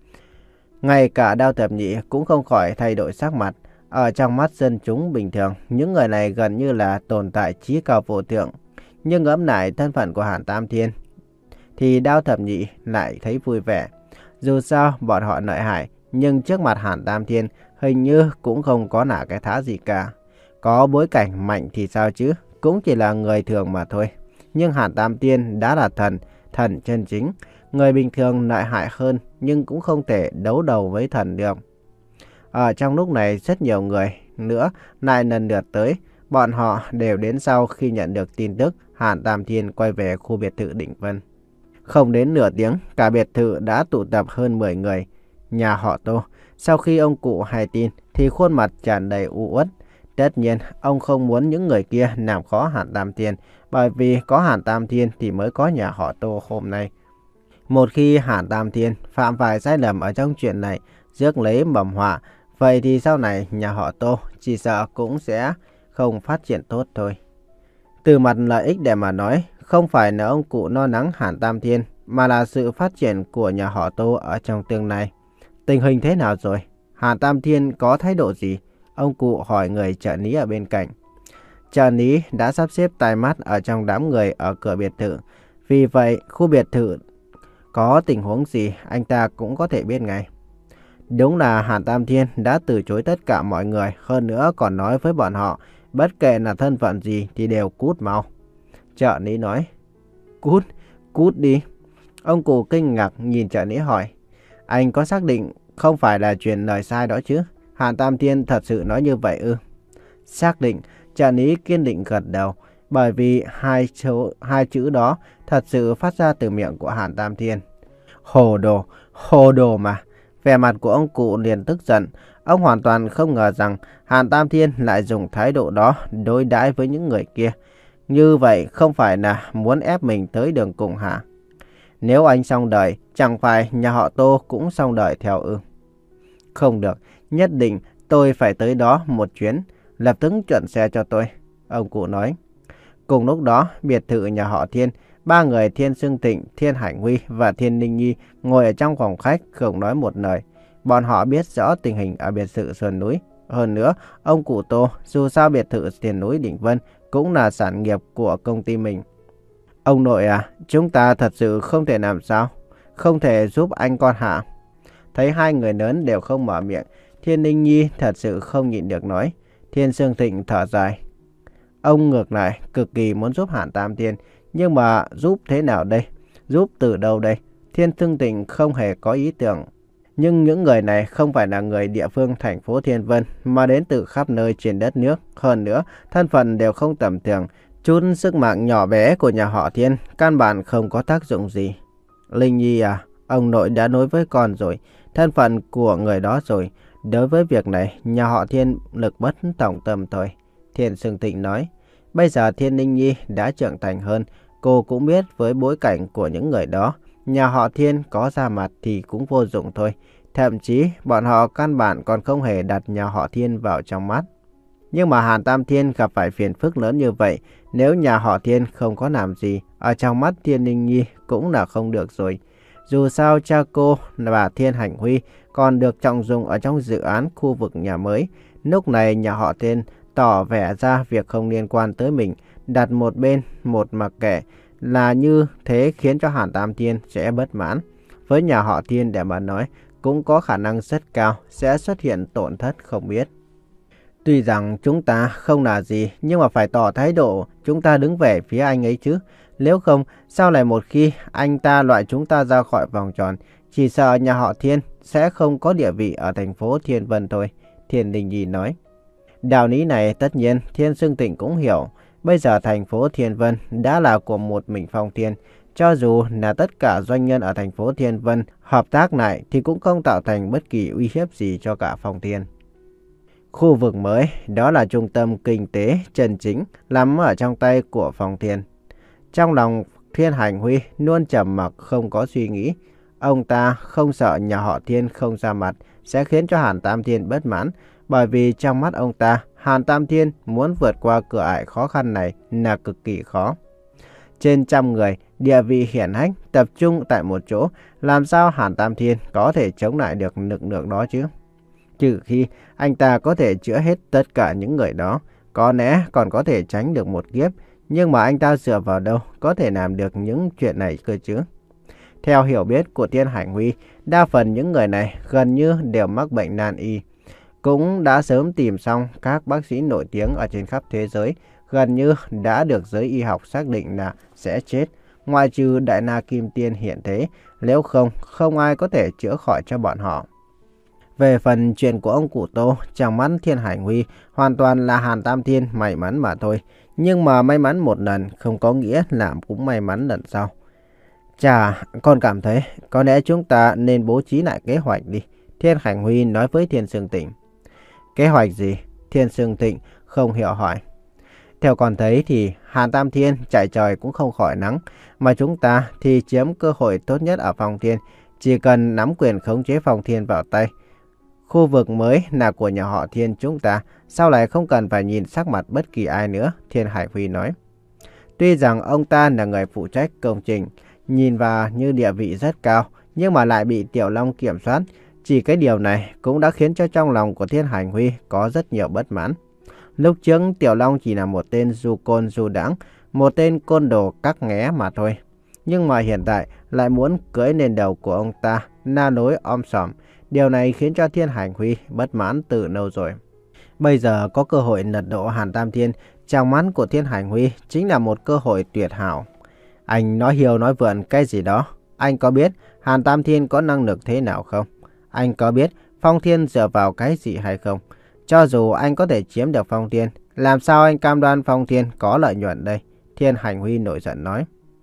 Ngay cả Đao Thập Nhị cũng không khỏi thay đổi sắc mặt. Ở trong mắt dân chúng bình thường, những người này gần như là tồn tại trí cao vô thượng. Nhưng ngẫm lại thân phận của Hàn Tam Thiên, thì Đao Thập Nhị lại thấy vui vẻ. Dù sao bọn họ lợi hại, nhưng trước mặt Hàn Tam Thiên hình như cũng không có nả cái thá gì cả. Có bối cảnh mạnh thì sao chứ, cũng chỉ là người thường mà thôi. Nhưng Hàn Tam Thiên đã là thần, thần chân chính. Người bình thường lợi hại hơn nhưng cũng không thể đấu đầu với thần được. Ở trong lúc này rất nhiều người nữa lại lần lượt tới. Bọn họ đều đến sau khi nhận được tin tức Hàn Tam Thiên quay về khu biệt thự Định Vân. Không đến nửa tiếng, cả biệt thự đã tụ tập hơn mười người. Nhà họ Tô, sau khi ông cụ hay tin thì khuôn mặt tràn đầy u uất. Tất nhiên, ông không muốn những người kia làm khó Hàn Tam Thiên, bởi vì có Hàn Tam Thiên thì mới có nhà họ Tô hôm nay. Một khi Hàn Tam Thiên phạm phải sai lầm ở trong chuyện này, rước lấy mầm họa, vậy thì sau này nhà họ Tô chỉ sợ cũng sẽ không phát triển tốt thôi. Từ mặt lợi ích để mà nói, không phải là ông cụ lo lắng Hàn Tam Thiên, mà là sự phát triển của nhà họ Tô ở trong tương lai. Tình hình thế nào rồi? Hàn Tam Thiên có thái độ gì? Ông cụ hỏi người trợ lý ở bên cạnh. Trợ lý đã sắp xếp tai mắt ở trong đám người ở cửa biệt thự. Vì vậy, khu biệt thự có tình huống gì anh ta cũng có thể biết ngay. Đúng là Hàn Tam Thiên đã từ chối tất cả mọi người, hơn nữa còn nói với bọn họ, bất kể là thân phận gì thì đều cút mau. Trợ lý nói, cút, cút đi. Ông cụ kinh ngạc nhìn trợ lý hỏi, anh có xác định không phải là truyền lời sai đó chứ? Hàn Tam Thiên thật sự nói như vậy ư? Xác định, trợ lý kiên định gật đầu, bởi vì hai, chữ, hai chữ đó thật sự phát ra từ miệng của Hàn Tam Thiên. Hồ đồ, hồ đồ mà. Vẻ mặt của ông cụ liền tức giận. Ông hoàn toàn không ngờ rằng Hàn Tam Thiên lại dùng thái độ đó đối đãi với những người kia. Như vậy không phải là muốn ép mình tới đường cùng hả? Nếu anh xong đời, chẳng phải nhà họ Tô cũng xong đời theo ư? Không được, nhất định tôi phải tới đó một chuyến. Lập tức chuẩn xe cho tôi, ông cụ nói. Cùng lúc đó, biệt thự nhà họ Thiên Ba người Thiên Sương Thịnh, Thiên Hành Huy và Thiên Ninh Nhi ngồi ở trong phòng khách không nói một lời. Bọn họ biết rõ tình hình ở biệt thự sườn núi. Hơn nữa, ông cụ Tô dù sao biệt thự tiền núi Đỉnh Vân cũng là sản nghiệp của công ty mình. Ông nội à, chúng ta thật sự không thể làm sao? Không thể giúp anh con hả? Thấy hai người lớn đều không mở miệng, Thiên Ninh Nhi thật sự không nhịn được nói. Thiên Sương Thịnh thở dài. Ông ngược lại cực kỳ muốn giúp Hàn Tam Thiên, nhưng mà giúp thế nào đây? Giúp từ đâu đây? Thiên Sương Thịnh không hề có ý tưởng. Nhưng những người này không phải là người địa phương thành phố Thiên Vân mà đến từ khắp nơi trên đất nước. Hơn nữa, thân phận đều không tầm thường. Chút sức mạnh nhỏ bé của nhà họ Thiên căn bản không có tác dụng gì. Linh Nhi à, ông nội đã nói với con rồi, thân phận của người đó rồi. Đối với việc này, nhà họ Thiên lực bất tòng tâm thôi. Thiên Sương Thịnh nói, bây giờ Thiên Ninh Nhi đã trưởng thành hơn, cô cũng biết với bối cảnh của những người đó, nhà họ Thiên có ra mặt thì cũng vô dụng thôi. Thậm chí bọn họ căn bản còn không hề đặt nhà họ Thiên vào trong mắt. Nhưng mà Hàn Tam Thiên gặp phải phiền phức lớn như vậy, nếu nhà họ Thiên không có làm gì, ở trong mắt Thiên Ninh Nhi cũng là không được rồi. Dù sao cha cô và Thiên Hành Huy còn được trọng dụng ở trong dự án khu vực nhà mới. Lúc này nhà họ Thiên tỏ vẻ ra việc không liên quan tới mình, đặt một bên một mặc kệ, là như thế khiến cho Hàn Tam Thiên sẽ bất mãn. Với nhà họ Thiên để mà nói, cũng có khả năng rất cao sẽ xuất hiện tổn thất không biết. Tuy rằng chúng ta không là gì, nhưng mà phải tỏ thái độ chúng ta đứng về phía anh ấy chứ. Nếu không, sau này một khi anh ta loại chúng ta ra khỏi vòng tròn, chỉ sợ nhà họ Thiên sẽ không có địa vị ở thành phố Thiên Vân thôi. Thiên Đình Nhi nói. Đạo lý này tất nhiên Thiên Sương Thịnh cũng hiểu. Bây giờ thành phố Thiên Vân đã là của một mình Phong Thiên. Cho dù là tất cả doanh nhân ở thành phố Thiên Vân hợp tác lại thì cũng không tạo thành bất kỳ uy hiếp gì cho cả Phong Thiên. Khu vực mới đó là trung tâm kinh tế chân chính nằm ở trong tay của Phong Thiên. Trong lòng Thiên Hành Huy luôn trầm mặc không có suy nghĩ. Ông ta không sợ nhà họ Thiên không ra mặt sẽ khiến cho Hàn Tam Thiên bất mãn. Bởi vì trong mắt ông ta, Hàn Tam Thiên muốn vượt qua cửa ải khó khăn này là cực kỳ khó. Trên trăm người, địa vị hiển hách tập trung tại một chỗ, làm sao Hàn Tam Thiên có thể chống lại được lực lượng đó chứ? Trừ khi anh ta có thể chữa hết tất cả những người đó, có lẽ còn có thể tránh được một kiếp. Nhưng mà anh ta dựa vào đâu có thể làm được những chuyện này cơ chứ? Theo hiểu biết của Thiên Hành Huy, đa phần những người này gần như đều mắc bệnh nan y. Cũng đã sớm tìm xong các bác sĩ nổi tiếng ở trên khắp thế giới, gần như đã được giới y học xác định là sẽ chết. Ngoại trừ Đại Na Kim Tiên hiện thế, nếu không, không ai có thể chữa khỏi cho bọn họ. Về phần chuyện của ông cụ Tô, trong mắt Thiên Hành Huy hoàn toàn là Hàn Tam Thiên may mắn mà thôi. Nhưng mà may mắn một lần không có nghĩa là cũng may mắn lần sau. Chà, con cảm thấy có lẽ chúng ta nên bố trí lại kế hoạch đi. Thiên Hành Huy nói với Thiên Sương Thịnh. Kế hoạch gì? Thiên Sương Thịnh không hiểu hỏi. Theo con thấy thì Hàn Tam Thiên chạy trời cũng không khỏi nắng. Mà chúng ta thì chiếm cơ hội tốt nhất ở Phong Thiên. Chỉ cần nắm quyền khống chế Phong Thiên vào tay. Khu vực mới là của nhà họ Thiên chúng ta. Sau này không cần phải nhìn sắc mặt bất kỳ ai nữa. Thiên Hải Huy nói. Tuy rằng ông ta là người phụ trách công trình, nhìn vào như địa vị rất cao, nhưng mà lại bị Tiểu Long kiểm soát. Chỉ cái điều này cũng đã khiến cho trong lòng của Thiên Hành Huy có rất nhiều bất mãn. Lúc trước Tiểu Long chỉ là một tên du côn du đãng, một tên côn đồ cắc nghé mà thôi. Nhưng mà hiện tại lại muốn cưỡi lên đầu của ông ta, na nối om sòm. Điều này khiến cho Thiên Hành Huy bất mãn từ lâu rồi. Bây giờ có cơ hội lật đổ Hàn Tam Thiên, trong mắt của Thiên Hành Huy chính là một cơ hội tuyệt hảo. Anh nói hiêu nói vượn cái gì đó. Anh có biết Hàn Tam Thiên có năng lực thế nào không? Anh có biết Phong Thiên dựa vào cái gì hay không? Cho dù anh có thể chiếm được Phong Thiên, làm sao anh cam đoan Phong Thiên có lợi nhuận đây? Thiên Hành Huy nổi giận nói.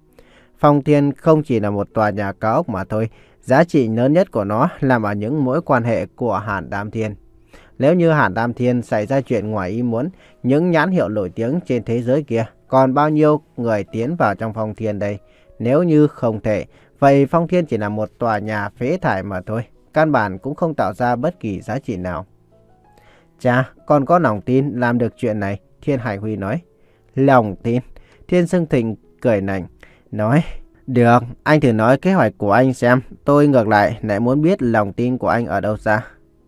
Phong Thiên không chỉ là một tòa nhà cao ốc mà thôi. Giá trị lớn nhất của nó nằm ở những mối quan hệ của Hàn Tam Thiên. Nếu như Hàn Tam Thiên xảy ra chuyện ngoài ý muốn, những nhãn hiệu nổi tiếng trên thế giới kia, còn bao nhiêu người tiến vào trong Phong Thiên đây? Nếu như không thể, vậy Phong Thiên chỉ là một tòa nhà phế thải mà thôi. Căn bản cũng không tạo ra bất kỳ giá trị nào. Cha, con có lòng tin làm được chuyện này, Thiên Hải Huy nói. Lòng tin? Thiên Sương Thịnh cười nảnh. nói, được, anh thử nói kế hoạch của anh xem, tôi ngược lại lại muốn biết lòng tin của anh ở đâu ra.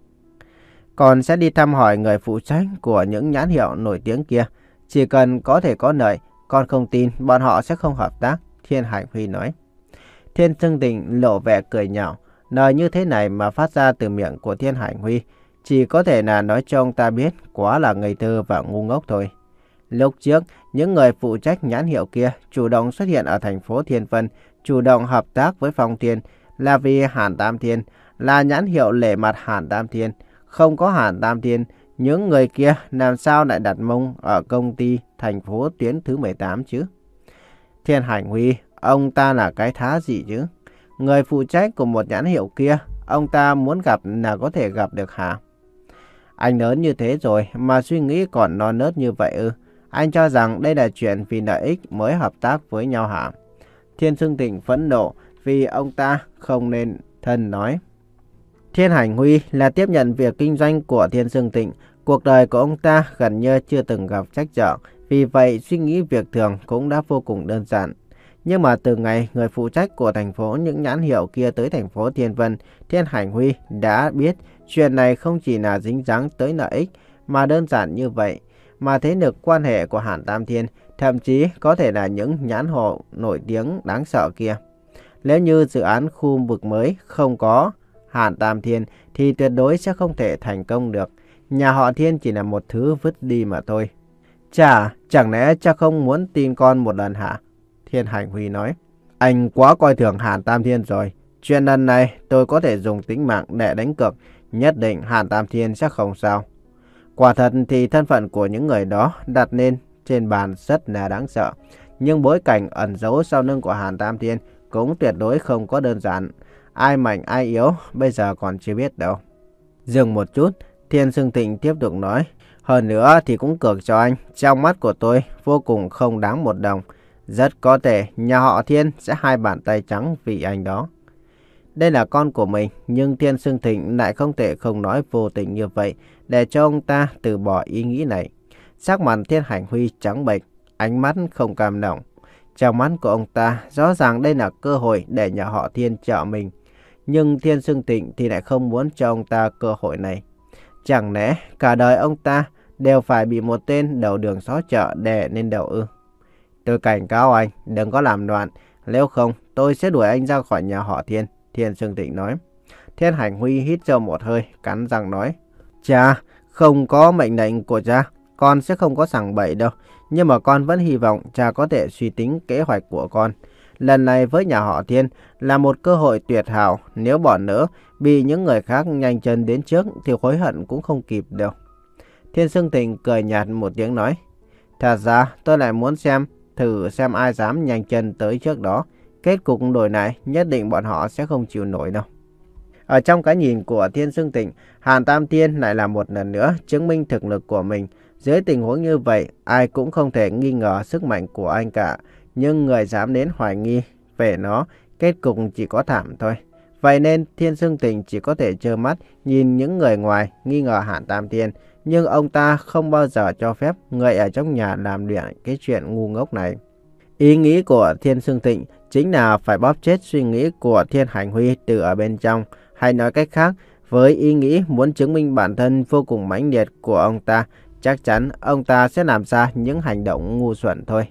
Con sẽ đi thăm hỏi người phụ trách của những nhãn hiệu nổi tiếng kia. Chỉ cần có thể có lợi, con không tin bọn họ sẽ không hợp tác, Thiên Hành Huy nói. Thiên Sương Tịnh lộ vẻ cười nhạo, lời như thế này mà phát ra từ miệng của Thiên Hành Huy, chỉ có thể là nói cho ông ta biết quá là ngây thơ và ngu ngốc thôi. Lúc trước, những người phụ trách nhãn hiệu kia chủ động xuất hiện ở thành phố Thiên Vân, chủ động hợp tác với Phong Thiên là vì Hàn Tam Thiên là nhãn hiệu lề mặt Hàn Tam Thiên. Không có Hàn Tam Thiên, những người kia làm sao lại đặt mông ở công ty thành phố tuyến thứ mười tám chứ? Thiên Hành Huy, ông ta là cái thá gì chứ? Người phụ trách của một nhãn hiệu kia, ông ta muốn gặp là có thể gặp được hả? Anh lớn như thế rồi mà suy nghĩ còn non nớt như vậy ư? Anh cho rằng đây là chuyện vì lợi ích mới hợp tác với nhau hả? Thiên Sương Tịnh phẫn nộ vì ông ta không nên thân nói. Thiên Hành Huy là tiếp nhận việc kinh doanh của Thiên Sương Tịnh. Cuộc đời của ông ta gần như chưa từng gặp trắc trở. Vì vậy suy nghĩ việc thường cũng đã vô cùng đơn giản. Nhưng mà từ ngày người phụ trách của thành phố những nhãn hiệu kia tới thành phố Thiên Vân, Thiên Hành Huy đã biết chuyện này không chỉ là dính dáng tới lợi ích mà đơn giản như vậy. Mà thế lực quan hệ của Hàn Tam Thiên thậm chí có thể là những nhãn hiệu nổi tiếng đáng sợ kia. Nếu như dự án khu vực mới không có Hàn Tam Thiên thì tuyệt đối sẽ không thể thành công được. Nhà họ Thiên chỉ là một thứ vứt đi mà thôi. Chà, chẳng lẽ cha không muốn tin con một lần hả? Thiên Hành Huy nói. Anh quá coi thường Hàn Tam Thiên rồi. Chuyện lần này tôi có thể dùng tính mạng để đánh cược. Nhất định Hàn Tam Thiên sẽ không sao. Quả thật thì thân phận của những người đó đặt lên trên bàn rất là đáng sợ. Nhưng bối cảnh ẩn giấu sau lưng của Hàn Tam Thiên cũng tuyệt đối không có đơn giản. Ai mạnh ai yếu bây giờ còn chưa biết đâu. Dừng một chút, Thiên Sương Tịnh tiếp tục nói. Hơn nữa thì cũng cược cho anh, trong mắt của tôi vô cùng không đáng một đồng. Rất có thể nhà họ Thiên sẽ hai bàn tay trắng vì anh đó. Đây là con của mình, nhưng Thiên Sương Tịnh lại không thể không nói vô tình như vậy để cho ông ta từ bỏ ý nghĩ này. Sắc mặt Thiên Hành Huy trắng bệch, ánh mắt không cam lòng. Trong mắt của ông ta rõ ràng đây là cơ hội để nhà họ Thiên trợ mình. Nhưng Thiên Sương Tịnh thì lại không muốn cho ông ta cơ hội này. Chẳng lẽ cả đời ông ta đều phải bị một tên đầu đường xó chợ đè lên đầu ư? Tôi cảnh cáo anh đừng có làm loạn, nếu không tôi sẽ đuổi anh ra khỏi nhà họ Thiên, Thiên Sương Tịnh nói. Thiên Hành Huy hít sâu một hơi, cắn răng nói. Cha, không có mệnh lệnh của cha, con sẽ không có sằng bậy đâu. Nhưng mà con vẫn hy vọng cha có thể suy tính kế hoạch của con. Lần này với nhà họ Thiên là một cơ hội tuyệt hảo. Nếu bỏ lỡ, bị những người khác nhanh chân đến trước thì hối hận cũng không kịp đâu. Thiên Sương Tịnh cười nhạt một tiếng nói. Thật ra tôi lại muốn xem, thử xem ai dám nhanh chân tới trước đó. Kết cục đổi này nhất định bọn họ sẽ không chịu nổi đâu. Ở trong cái nhìn của Thiên Sương Tịnh, Hàn Tam Thiên lại là một lần nữa chứng minh thực lực của mình. Dưới tình huống như vậy, ai cũng không thể nghi ngờ sức mạnh của anh cả. Nhưng người dám đến hoài nghi về nó, kết cục chỉ có thảm thôi. Vậy nên Thiên Sương Tịnh chỉ có thể trơ mắt nhìn những người ngoài nghi ngờ Hàn Tam Thiên. Nhưng ông ta không bao giờ cho phép người ở trong nhà làm luyện cái chuyện ngu ngốc này. Ý nghĩ của Thiên Sương Tịnh chính là phải bóp chết suy nghĩ của Thiên Hành Huy từ ở bên trong. Hay nói cách khác, với ý nghĩ muốn chứng minh bản thân vô cùng mãnh liệt của ông ta, chắc chắn ông ta sẽ làm ra những hành động ngu xuẩn thôi.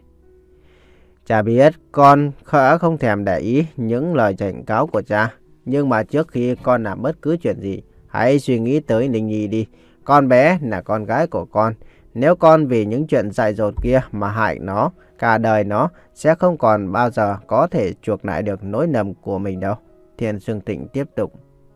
Cha biết con khá không thèm để ý những lời cảnh cáo của cha. Nhưng mà trước khi con làm bất cứ chuyện gì, hãy suy nghĩ tới Ninh Nhi đi. Con bé là con gái của con. Nếu con vì những chuyện dại dột kia mà hại nó, cả đời nó sẽ không còn bao giờ có thể chuộc lại được nỗi lầm của mình đâu. Thiên Sương Tịnh tiếp tục.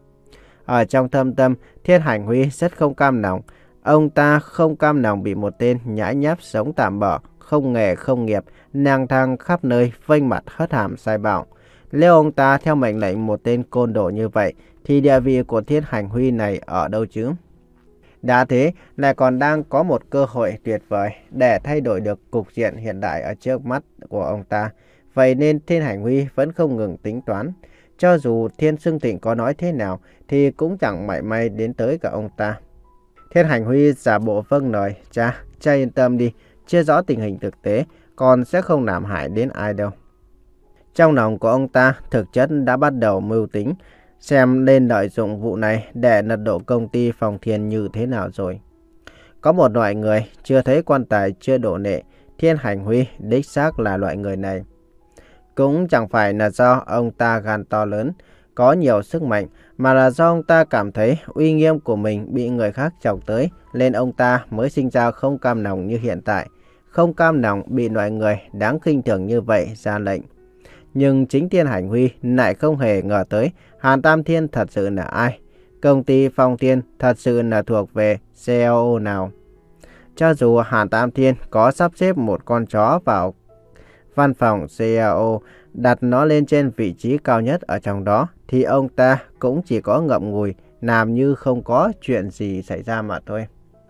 Ở trong thâm tâm, Thiên Hành Huy rất không cam lòng. Ông ta không cam lòng bị một tên nhãi nháp sống tạm bợ, không nghề không nghiệp, lang thang khắp nơi, vênh mặt hất hàm sai bảo. Nếu ông ta theo mệnh lệnh một tên côn đồ như vậy, thì địa vị của Thiên Hành Huy này ở đâu chứ? Đã thế, lại còn đang có một cơ hội tuyệt vời để thay đổi được cục diện hiện tại ở trước mắt của ông ta. Vậy nên Thiên Hành Huy vẫn không ngừng tính toán. Cho dù Thiên Sương Tịnh có nói thế nào thì cũng chẳng mảy may đến tới cả ông ta. Thiên Hành Huy giả bộ vâng lời. Cha, cha yên tâm đi, chưa rõ tình hình thực tế, con sẽ không làm hại đến ai đâu. Trong lòng của ông ta thực chất đã bắt đầu mưu tính, xem nên lợi dụng vụ này để lật đổ công ty Phong Thiên như thế nào rồi. Có một loại người chưa thấy quan tài chưa đổ nệ, Thiên Hành Huy đích xác là loại người này. Cũng chẳng phải là do ông ta gan to lớn, có nhiều sức mạnh, mà là do ông ta cảm thấy uy nghiêm của mình bị người khác chọc tới, nên ông ta mới sinh ra không cam lòng như hiện tại, không cam lòng bị loại người đáng khinh thường như vậy ra lệnh. Nhưng chính Thiên Hành Huy lại không hề ngờ tới Hàn Tam Thiên thật sự là ai. Công ty Phong Thiên thật sự là thuộc về xê e ô nào. Cho dù Hàn Tam Thiên có sắp xếp một con chó vào văn phòng xê e ô, đặt nó lên trên vị trí cao nhất ở trong đó, thì ông ta cũng chỉ có ngậm ngùi, làm như không có chuyện gì xảy ra mà thôi.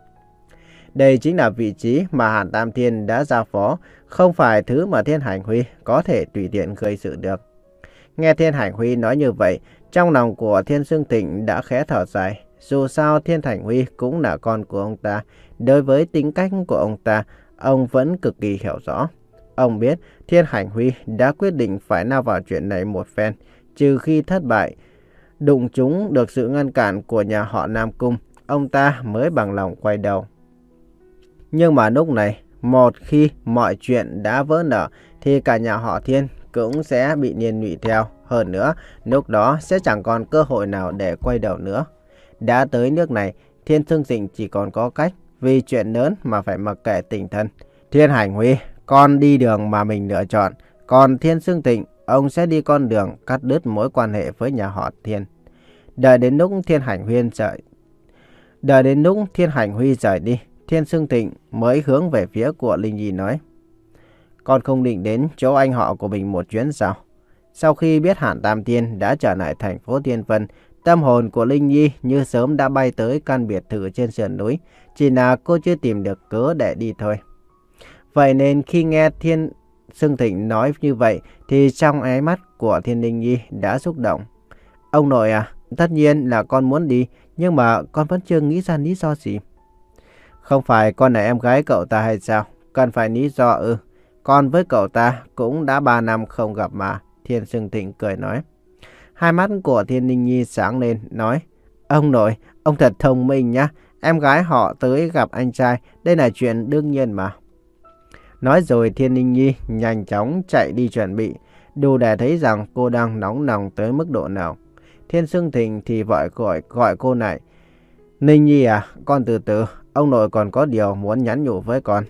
Đây chính là vị trí mà Hàn Tam Thiên đã giao phó, không phải thứ mà Thiên Hành Huy có thể tùy tiện gây sự được. Nghe Thiên Hành Huy nói như vậy, trong lòng của Thiên Sương Thịnh đã khẽ thở dài. Dù sao Thiên Hành Huy cũng là con của ông ta, đối với tính cách của ông ta, ông vẫn cực kỳ hiểu rõ. Ông biết Thiên Hành Huy đã quyết định phải lao vào chuyện này một phen, trừ khi thất bại, đụng trúng được sự ngăn cản của nhà họ Nam Cung, ông ta mới bằng lòng quay đầu. Nhưng mà lúc này, một khi mọi chuyện đã vỡ nở, thì cả nhà họ Thiên cũng sẽ bị liên lụy theo. Hơn nữa, lúc đó sẽ chẳng còn cơ hội nào để quay đầu nữa. Đã tới nước này, Thiên Sương Thịnh chỉ còn có cách, vì chuyện lớn mà phải mặc kệ tình thân. Thiên Hành Huy, con đi đường mà mình lựa chọn, còn Thiên Sương Thịnh, ông sẽ đi con đường cắt đứt mối quan hệ với nhà họ Thiên. Đợi đến lúc Thiên Hành Huy rời, đợi đến lúc Thiên Hành Huy rời đi, Thiên Sương Thịnh mới hướng về phía của Linh Nhi nói: con không định đến chỗ anh họ của mình một chuyến sao? Sau khi biết Hàn Tam Thiên đã trở lại thành phố Thiên Vân, tâm hồn của Linh Nhi như sớm đã bay tới căn biệt thự trên sườn núi, chỉ là cô chưa tìm được cớ để đi thôi. Vậy nên khi nghe Thiên Sương Thịnh nói như vậy, thì trong ánh mắt của Thiên Linh Nhi đã xúc động. Ông nội à, tất nhiên là con muốn đi, nhưng mà con vẫn chưa nghĩ ra lý do gì. Không phải con là em gái cậu ta hay sao? Cần phải lý do ư? Con với cậu ta cũng đã ba năm không gặp mà. Thiên Sương Thịnh cười nói. Hai mắt của Thiên Linh Nhi sáng lên, nói: ông nội, ông thật thông minh nhá. Em gái họ tới gặp anh trai, đây là chuyện đương nhiên mà. Nói rồi Thiên Linh Nhi nhanh chóng chạy đi chuẩn bị, đủ để thấy rằng cô đang nóng lòng tới mức độ nào. Thiên Sương Thịnh thì vội gọi, gọi cô lại. Linh Nhi à, con từ từ, ông nội còn có điều muốn nhắn nhủ với con.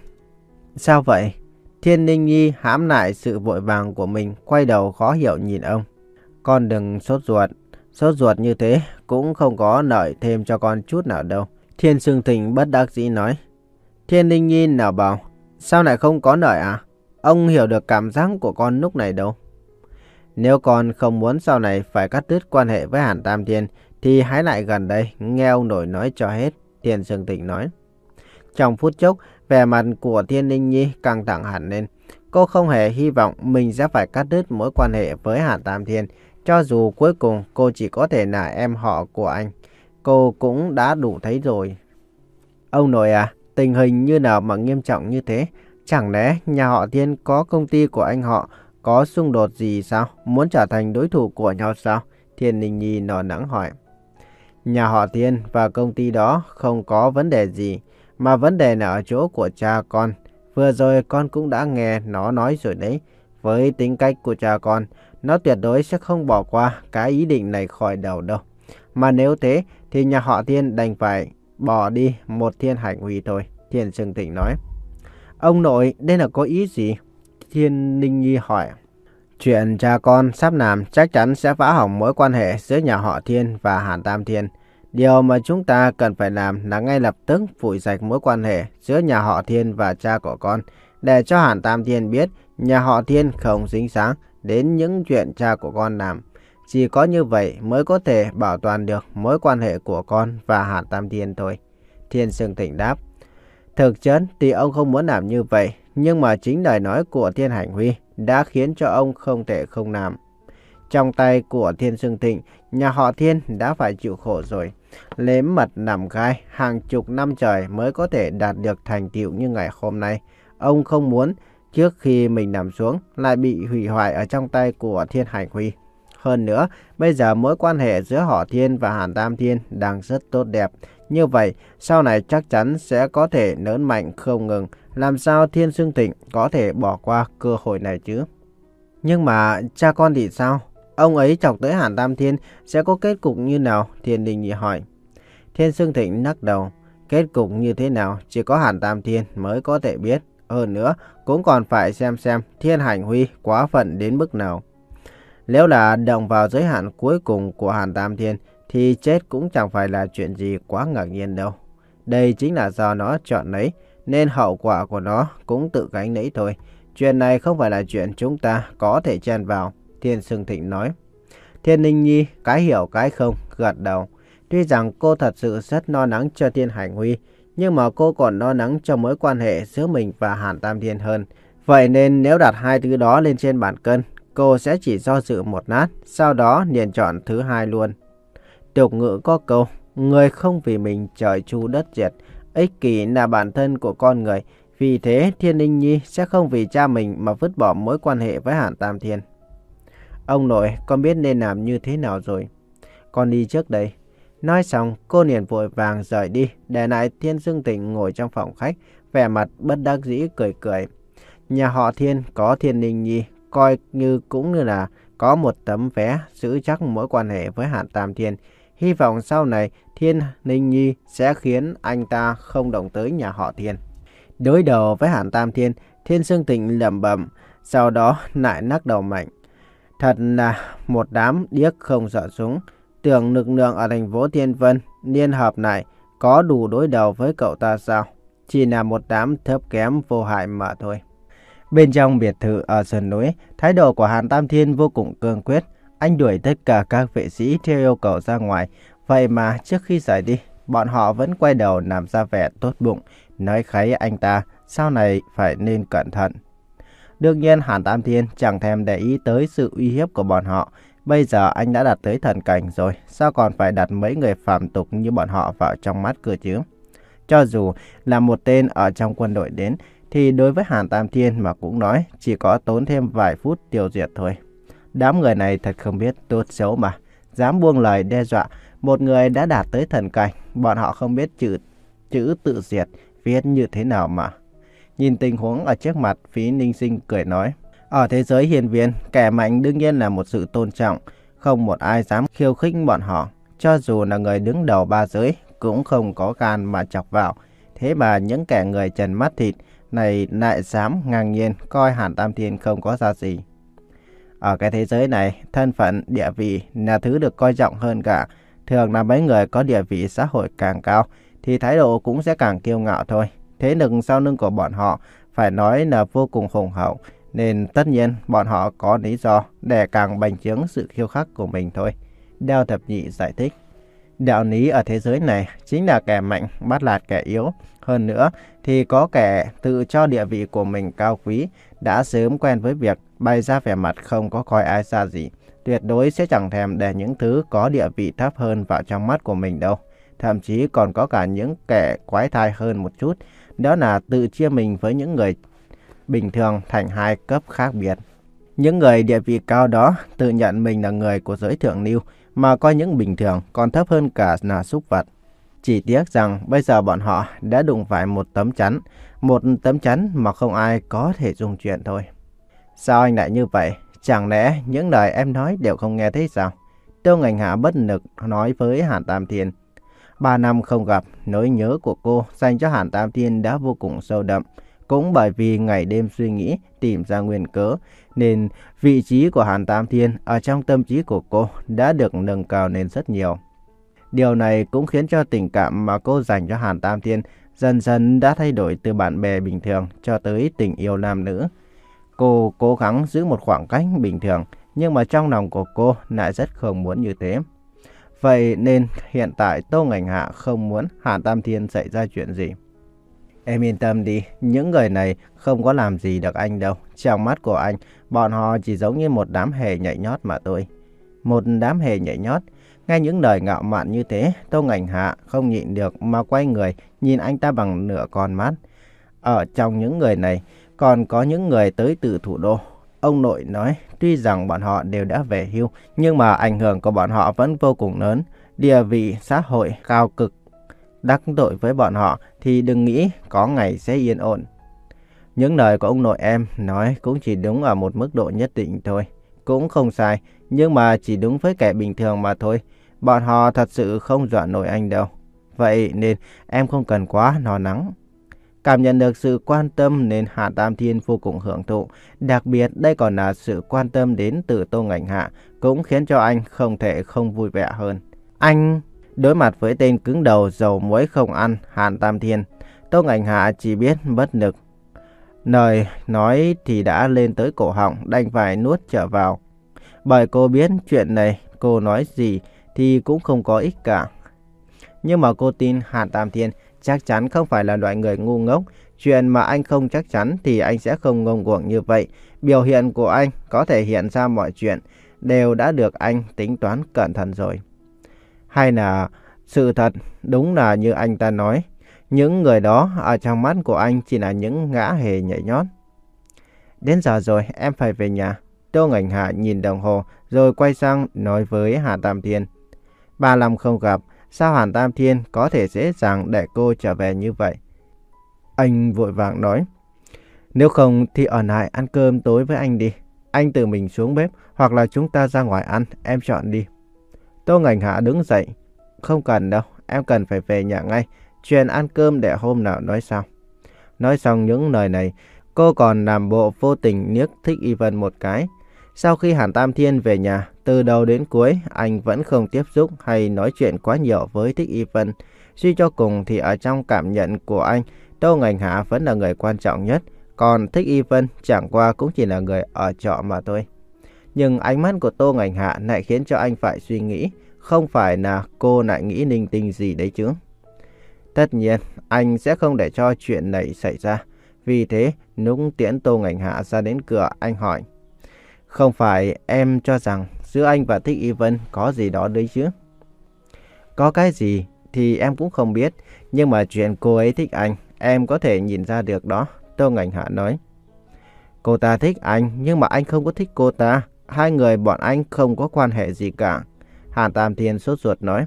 Sao vậy? Thiên Linh Nhi hãm lại sự vội vàng của mình, quay đầu khó hiểu nhìn ông. Con đừng sốt ruột, sốt ruột như thế cũng không có lợi thêm cho con chút nào đâu. Thiên Sương Thịnh bất đắc dĩ nói. Thiên Linh Nhi nào bảo, sao lại không có lợi à? Ông hiểu được cảm giác của con lúc này đâu. Nếu con không muốn sau này phải cắt đứt quan hệ với Hàn Tam Thiên, thì hãy lại gần đây, nghe ông nội nói cho hết, Thiên Sương Thịnh nói. Trong phút chốc, vẻ mặt của Thiên Linh Nhi căng thẳng hẳn lên. Cô không hề hy vọng mình sẽ phải cắt đứt mối quan hệ với Hàn Tam Thiên. Cho dù cuối cùng cô chỉ có thể là em họ của anh, cô cũng đã đủ thấy rồi. Ông nội à, tình hình như nào mà nghiêm trọng như thế? Chẳng lẽ nhà họ Thiên có công ty của anh họ có xung đột gì sao? Muốn trở thành đối thủ của nhau sao? Thiên Linh Nhi lo lắng hỏi. Nhà họ Thiên và công ty đó không có vấn đề gì, mà vấn đề là ở chỗ của cha con. Vừa rồi con cũng đã nghe nó nói rồi đấy. Với tính cách của cha con, nó tuyệt đối sẽ không bỏ qua cái ý định này khỏi đầu đâu. Mà nếu thế thì nhà họ Thiên đành phải bỏ đi một Thiên Hành Huy thôi, Thiên Sương Thịnh nói. Ông nội, đây là có ý gì? Thiên Linh Nhi hỏi. Chuyện cha con sắp làm chắc chắn sẽ phá hỏng mối quan hệ giữa nhà họ Thiên và Hàn Tam Thiên. Điều mà chúng ta cần phải làm là ngay lập tức phủi sạch mối quan hệ giữa nhà họ Thiên và cha của con, để cho Hàn Tam Thiên biết nhà họ Thiên không dính dáng đến những chuyện cha của con làm. Chỉ có như vậy mới có thể bảo toàn được mối quan hệ của con và Hàn Tam Thiên thôi. Thiên Sương Thịnh đáp. Thực chất thì ông không muốn làm như vậy, nhưng mà chính lời nói của Thiên Hành Huy đã khiến cho ông không thể không làm. Trong tay của Thiên Sương Thịnh, nhà họ Thiên đã phải chịu khổ rồi. Lếm mật nằm gai hàng chục năm trời mới có thể đạt được thành tựu như ngày hôm nay. Ông không muốn trước khi mình nằm xuống lại bị hủy hoại ở trong tay của Thiên Hành Huy. Hơn nữa, bây giờ mối quan hệ giữa họ Thiên và Hàn Tam Thiên đang rất tốt đẹp. Như vậy, sau này chắc chắn sẽ có thể lớn mạnh không ngừng. Làm sao Thiên Xương Thịnh có thể bỏ qua cơ hội này chứ? Nhưng mà cha con thì sao? Ông ấy chọc tới Hàn Tam Thiên sẽ có kết cục như nào? Thiên Đình Nhi hỏi. Thiên Xương Thịnh lắc đầu. Kết cục như thế nào chỉ có Hàn Tam Thiên mới có thể biết. Hơn nữa, cũng còn phải xem xem Thiên Hành Huy quá phận đến mức nào. Nếu là động vào giới hạn cuối cùng của Hàn Tam Thiên thì chết cũng chẳng phải là chuyện gì quá ngạc nhiên đâu. Đây chính là do nó chọn lấy, nên hậu quả của nó cũng tự gánh lấy thôi. Chuyện này không phải là chuyện chúng ta có thể chen vào, Thiên Xương Thịnh nói. Thiên Ninh Nhi cái hiểu cái không gật đầu. Tuy rằng cô thật sự rất lo lắng cho Thiên Hành Huy, nhưng mà cô còn lo lắng cho mối quan hệ giữa mình và Hàn Tam Thiên hơn. Vậy nên nếu đặt hai thứ đó lên trên bàn cân, cô sẽ chỉ do dự một lát, sau đó liền chọn thứ hai luôn. Tục ngữ có câu, người không vì mình trời chu đất diệt, ích kỷ là bản thân của con người. Vì thế Thiên Ninh Nhi sẽ không vì cha mình mà vứt bỏ mối quan hệ với Hàn Tam Thiên. Ông nội, con biết nên làm như thế nào rồi. Con đi trước đây. Nói xong, cô liền vội vàng rời đi, để lại Thiên Xương Thịnh ngồi trong phòng khách, vẻ mặt bất đắc dĩ cười cười. Nhà họ Thiên có Thiên Ninh Nhi, coi như cũng như là có một tấm vé giữ chắc mối quan hệ với Hàn Tam Thiên. Hy vọng sau này Thiên Ninh Nhi sẽ khiến anh ta không động tới nhà họ Thiên. Đối đầu với Hàn Tam Thiên, Thiên Xương Thịnh lẩm bẩm, sau đó lại lắc đầu mạnh. Thật là một đám điếc không sợ súng. Tưởng lực lượng ở thành phố Thiên Vân liên hợp lại có đủ đối đầu với cậu ta sao? Chỉ là một đám thấp kém vô hại mà thôi. Bên trong biệt thự ở sườn núi, thái độ của Hàn Tam Thiên vô cùng cương quyết. Anh đuổi tất cả các vệ sĩ theo yêu cầu ra ngoài. Vậy mà trước khi rời đi, bọn họ vẫn quay đầu làm ra vẻ tốt bụng, nói kháy anh ta sau này phải nên cẩn thận. Đương nhiên Hàn Tam Thiên chẳng thèm để ý tới sự uy hiếp của bọn họ. Bây giờ anh đã đạt tới thần cảnh rồi, sao còn phải đặt mấy người phàm tục như bọn họ vào trong mắt cơ chứ? Cho dù là một tên ở trong quân đội đến, thì đối với Hàn Tam Thiên mà cũng nói chỉ có tốn thêm vài phút tiêu diệt thôi. Đám người này thật không biết tốt xấu mà, dám buông lời đe dọa một người đã đạt tới thần cảnh. Bọn họ không biết chữ, chữ tự diệt viết như thế nào mà. Nhìn tình huống ở trước mặt, Phí Ninh Sinh cười nói. Ở thế giới hiền viên, kẻ mạnh đương nhiên là một sự tôn trọng. Không một ai dám khiêu khích bọn họ. Cho dù là người đứng đầu ba giới, cũng không có gan mà chọc vào. Thế mà những kẻ người trần mắt thịt này lại dám ngang nhiên coi Hàn Tam Thiên không có ra gì. Ở cái thế giới này, thân phận, địa vị là thứ được coi trọng hơn cả. Thường là mấy người có địa vị xã hội càng cao, thì thái độ cũng sẽ càng kiêu ngạo thôi. Thế lực sau lưng của bọn họ phải nói là vô cùng hùng hậu, nên tất nhiên bọn họ có lý do để càng bành trướng sự khiêu khích của mình thôi. Đao Thập Nhị giải thích. Đạo lý ở thế giới này chính là kẻ mạnh bắt nạt kẻ yếu. Hơn nữa thì có kẻ tự cho địa vị của mình cao quý, đã sớm quen với việc bày ra vẻ mặt không có coi ai ra gì. Tuyệt đối sẽ chẳng thèm để những thứ có địa vị thấp hơn vào trong mắt của mình đâu. Thậm chí còn có cả những kẻ quái thai hơn một chút, đó là tự chia mình với những người bình thường thành hai cấp khác biệt. Những người địa vị cao đó tự nhận mình là người của giới thượng lưu, mà coi những bình thường còn thấp hơn cả là súc vật. Chỉ tiếc rằng bây giờ bọn họ đã đụng phải một tấm chắn, một tấm chắn mà không ai có thể dung chuyển thôi. Sao anh lại như vậy? Chẳng lẽ những lời em nói đều không nghe thấy sao? Tô Ngành Hạ bất lực nói với Hàn Tam Thiên. Ba năm không gặp, nỗi nhớ của cô dành cho Hàn Tam Thiên đã vô cùng sâu đậm. Cũng bởi vì ngày đêm suy nghĩ tìm ra nguyên cớ, nên vị trí của Hàn Tam Thiên ở trong tâm trí của cô đã được nâng cao lên rất nhiều. Điều này cũng khiến cho tình cảm mà cô dành cho Hàn Tam Thiên dần dần đã thay đổi từ bạn bè bình thường cho tới tình yêu nam nữ. Cô cố gắng giữ một khoảng cách bình thường, nhưng mà trong lòng của cô lại rất không muốn như thế. Vậy nên hiện tại Tô Ngành Hạ không muốn Hàn Tam Thiên xảy ra chuyện gì. Em yên tâm đi, những người này không có làm gì được anh đâu. Trong mắt của anh, bọn họ chỉ giống như một đám hề nhảy nhót mà thôi. Một đám hề nhảy nhót. Nghe những lời ngạo mạn như thế, Tô Ngành Hạ không nhịn được mà quay người nhìn anh ta bằng nửa con mắt. Ở trong những người này, còn có những người tới từ thủ đô. Ông nội nói tuy rằng bọn họ đều đã về hưu, nhưng mà ảnh hưởng của bọn họ vẫn vô cùng lớn. Địa vị xã hội cao cực. Đắc tội với bọn họ thì đừng nghĩ có ngày sẽ yên ổn. Những lời của ông nội em nói cũng chỉ đúng ở một mức độ nhất định thôi. Cũng không sai, nhưng mà chỉ đúng với kẻ bình thường mà thôi. Bọn họ thật sự không dọa nổi anh đâu. Vậy nên em không cần quá lo lắng. Cảm nhận được sự quan tâm nên Hạ Tam Thiên vô cùng hưởng thụ. Đặc biệt đây còn là sự quan tâm đến từ Tô Ngạnh Hạ, cũng khiến cho anh không thể không vui vẻ hơn. Anh đối mặt với tên cứng đầu dầu muối không ăn Hạ Tam Thiên, Tô Ngạnh Hạ chỉ biết bất lực. Lời nói thì đã lên tới cổ họng, đành phải nuốt trở vào. Bởi cô biết chuyện này cô nói gì thì cũng không có ích cả. Nhưng mà cô tin Hạ Tam Thiên chắc chắn không phải là loại người ngu ngốc. Chuyện mà anh không chắc chắn thì anh sẽ không ngông cuồng như vậy. Biểu hiện của anh có thể hiện ra mọi chuyện đều đã được anh tính toán cẩn thận rồi. Hay là sự thật đúng là như anh ta nói, những người đó ở trong mắt của anh chỉ là những ngã hề nhảy nhót. Đến giờ rồi, em phải về nhà. Tô Ngạnh Hạ nhìn đồng hồ rồi quay sang nói với Hạ Tam Thiên. Ba năm không gặp, sao Hạ Tam Thiên có thể dễ dàng để cô trở về như vậy? Anh vội vàng nói. Nếu không thì ở lại ăn cơm tối với anh đi. Anh tự mình xuống bếp hoặc là chúng ta ra ngoài ăn, em chọn đi. Tô Ngạnh Hạ đứng dậy. Không cần đâu, em cần phải về nhà ngay. Chuyện ăn cơm để hôm nào nói sau. Nói xong những lời này, cô còn làm bộ vô tình liếc Thích Y Vân một cái. Sau khi Hàn Tam Thiên về nhà, từ đầu đến cuối, anh vẫn không tiếp xúc hay nói chuyện quá nhiều với Thích Y Vân. Suy cho cùng thì ở trong cảm nhận của anh, Tô Ngạnh Hạ vẫn là người quan trọng nhất. Còn Thích Y Vân chẳng qua cũng chỉ là người ở trọ mà thôi. Nhưng ánh mắt của Tô Ngạnh Hạ lại khiến cho anh phải suy nghĩ. Không phải là cô lại nghĩ linh tinh gì đấy chứ. Tất nhiên, anh sẽ không để cho chuyện này xảy ra. Vì thế, lúc tiễn Tô Ngạnh Hạ ra đến cửa, anh hỏi. Không phải em cho rằng giữa anh và Thích Y Vân có gì đó đấy chứ? Có cái gì thì em cũng không biết. Nhưng mà chuyện cô ấy thích anh, em có thể nhìn ra được đó. Tô Ngạnh Hạ nói. Cô ta thích anh, nhưng mà anh không có thích cô ta. Hai người bọn anh không có quan hệ gì cả. Hàn Tam Thiên sốt ruột nói.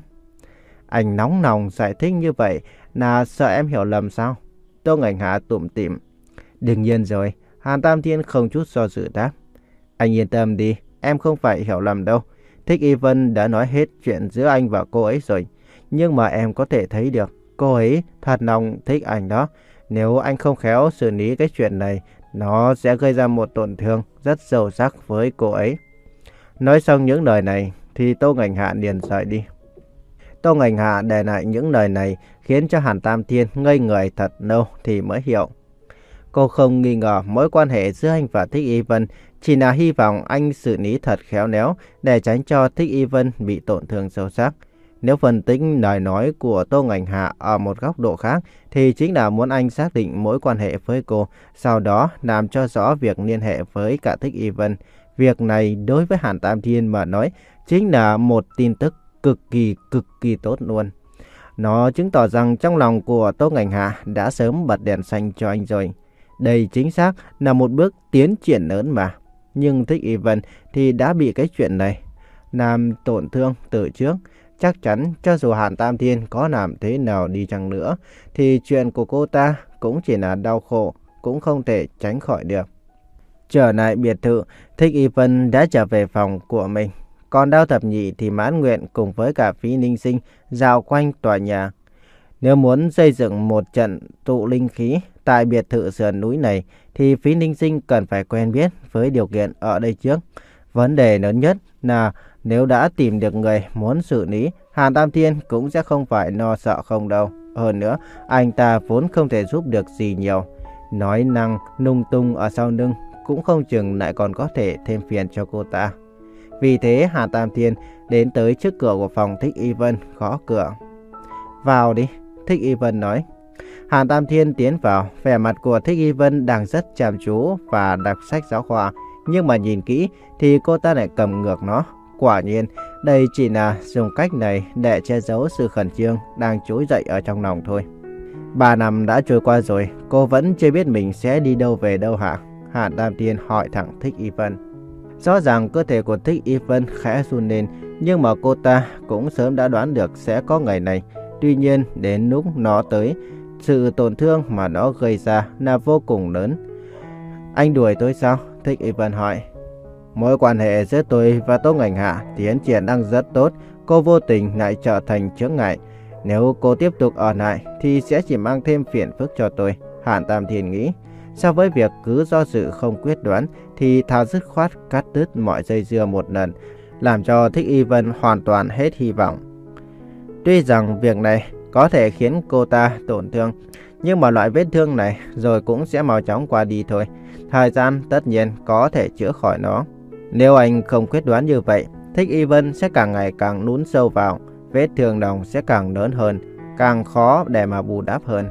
Anh nóng lòng giải thích như vậy là sợ em hiểu lầm sao? Tô Ngạnh Hạ tủm tỉm. Đương nhiên rồi. Hàn Tam Thiên không chút do dự đáp. Anh yên tâm đi, em không phải hiểu lầm đâu. Thích Y Vân đã nói hết chuyện giữa anh và cô ấy rồi. Nhưng mà em có thể thấy được, cô ấy thật lòng thích anh đó. Nếu anh không khéo xử lý cái chuyện này, nó sẽ gây ra một tổn thương rất sâu sắc với cô ấy. Nói xong những lời này thì Tô Ngạnh Hạ liền rời đi. Tô Ngạnh Hạ để lại những lời này khiến cho Hàn Tam Thiên ngây người thật lâu thì mới hiểu. Cô không nghi ngờ mối quan hệ giữa anh và Thích Y Vân, chỉ là hy vọng anh xử lý thật khéo léo để tránh cho Thích Y Vân bị tổn thương sâu sắc. Nếu phân tích lời nói của Tô Ngạnh Hạ ở một góc độ khác thì chính là muốn anh xác định mối quan hệ với cô, sau đó làm cho rõ việc liên hệ với cả Thích Y Vân. Việc này đối với Hàn Tam Thiên mà nói chính là một tin tức cực kỳ cực kỳ tốt luôn. Nó chứng tỏ rằng trong lòng của Tô Ngạnh Hạ đã sớm bật đèn xanh cho anh rồi. Đây chính xác là một bước tiến triển lớn mà. Nhưng Thích Y Vân thì đã bị cái chuyện này làm tổn thương từ trước. Chắc chắn cho dù Hàn Tam Thiên có làm thế nào đi chăng nữa thì chuyện của cô ta cũng chỉ là đau khổ, cũng không thể tránh khỏi được. Trở lại biệt thự, Thích Y Vân đã trở về phòng của mình. Còn Đao Thập Nhị thì mãn nguyện cùng với cả Phí Ninh Sinh dạo quanh tòa nhà. Nếu muốn xây dựng một trận tụ linh khí tại biệt thự sườn núi này thì Phí Ninh Sinh cần phải quen biết với điều kiện ở đây trước. Vấn đề lớn nhất là nếu đã tìm được người muốn xử lý, Hàn Tam Thiên cũng sẽ không phải lo sợ không đâu. Hơn nữa, anh ta vốn không thể giúp được gì nhiều. Nói năng lung tung ở sau lưng cũng không chừng lại còn có thể thêm phiền cho cô ta. Vì thế Hàn Tam Thiên đến tới trước cửa của phòng Thích Y Vân gõ cửa. Vào đi, Thích Y Vân nói. Hàn Tam Thiên tiến vào, vẻ mặt của Thích Y Vân đang rất chăm chú và đọc sách giáo khoa. Nhưng mà nhìn kỹ thì cô ta lại cầm ngược nó. Quả nhiên, đây chỉ là dùng cách này để che giấu sự khẩn trương đang trỗi dậy ở trong lòng thôi. Ba năm đã trôi qua rồi, cô vẫn chưa biết mình sẽ đi đâu về đâu hả? Hàn Tam Thiên hỏi thẳng Thích Y Vân. Rõ ràng cơ thể của Thích Y Vân khẽ run lên, nhưng mà cô ta cũng sớm đã đoán được sẽ có ngày này. Tuy nhiên, đến lúc nó tới, sự tổn thương mà nó gây ra là vô cùng lớn. Anh đuổi tôi sao? Thích Y Vân hỏi. Mối quan hệ giữa tôi và Tô Ngành Hạ tiến triển đang rất tốt, cô vô tình lại trở thành chướng ngại. Nếu cô tiếp tục ở lại thì sẽ chỉ mang thêm phiền phức cho tôi, Hàn Tam Thiên nghĩ. So với việc cứ do dự không quyết đoán thì thà dứt khoát cắt đứt mọi dây dưa một lần, làm cho Thích Y Vân hoàn toàn hết hy vọng. Tuy rằng việc này có thể khiến cô ta tổn thương, nhưng mà loại vết thương này rồi cũng sẽ mau chóng qua đi thôi. Thời gian tất nhiên có thể chữa khỏi nó. Nếu anh không quyết đoán như vậy, Thích Y Vân sẽ càng ngày càng lún sâu vào, vết thương đồng sẽ càng lớn hơn, càng khó để mà bù đắp hơn.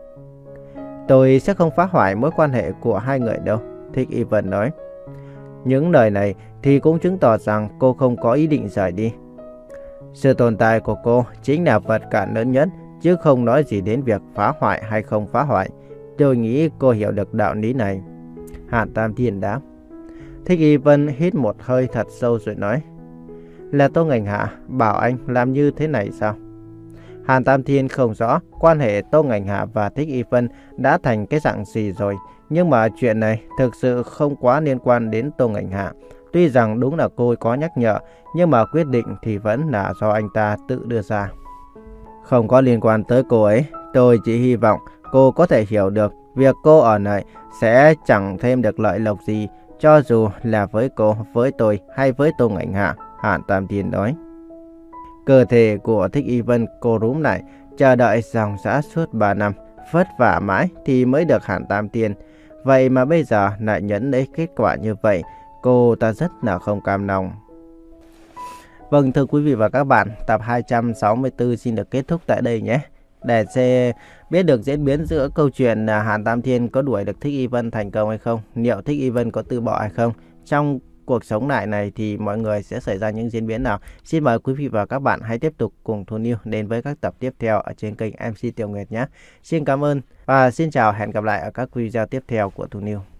Tôi sẽ không phá hoại mối quan hệ của hai người đâu, Thích Y Vân nói. Những lời này thì cũng chứng tỏ rằng cô không có ý định rời đi. Sự tồn tại của cô chính là vật cản lớn nhất, chứ không nói gì đến việc phá hoại hay không phá hoại. Tôi nghĩ cô hiểu được đạo lý này, Hàn Tam Thiên đáp. Thích Y Vân hít một hơi thật sâu rồi nói. Là Tô Ngành Hạ bảo anh làm như thế này sao? Hàn Tam Thiên không rõ quan hệ Tô Ngành Hạ và Thích Y Vân đã thành cái dạng gì rồi, nhưng mà chuyện này thực sự không quá liên quan đến Tô Ngành Hạ. Tuy rằng đúng là cô có nhắc nhở, nhưng mà quyết định thì vẫn là do anh ta tự đưa ra. Không có liên quan tới cô ấy, tôi chỉ hy vọng cô có thể hiểu được việc cô ở lại sẽ chẳng thêm được lợi lộc gì, cho dù là với cô, với tôi hay với Tô Ngành Hạ, Hàn Tam Thiên nói. Cơ thể của Thích Y Vân cô rúm lại, chờ đợi dòng dã suốt ba năm, vất vả mãi thì mới được Hàn Tam Thiên. Vậy mà bây giờ lại nhận lấy kết quả như vậy, cô ta rất là không cam lòng. Vâng, thưa quý vị và các bạn, tập hai trăm sáu mươi tư xin được kết thúc tại đây nhé. Để sẽ biết được diễn biến giữa câu chuyện là Hàn Tam Thiên có đuổi được Thích Y Vân thành công hay không, liệu Thích Y Vân có từ bỏ hay không, trong cuộc sống lại này thì mọi người sẽ xảy ra những diễn biến nào. Xin mời quý vị và các bạn hãy tiếp tục cùng Thu Niu đến với các tập tiếp theo ở trên kênh em xê Tiểu Nguyệt nhé. Xin cảm ơn và xin chào, hẹn gặp lại ở các video tiếp theo của Thu Niu.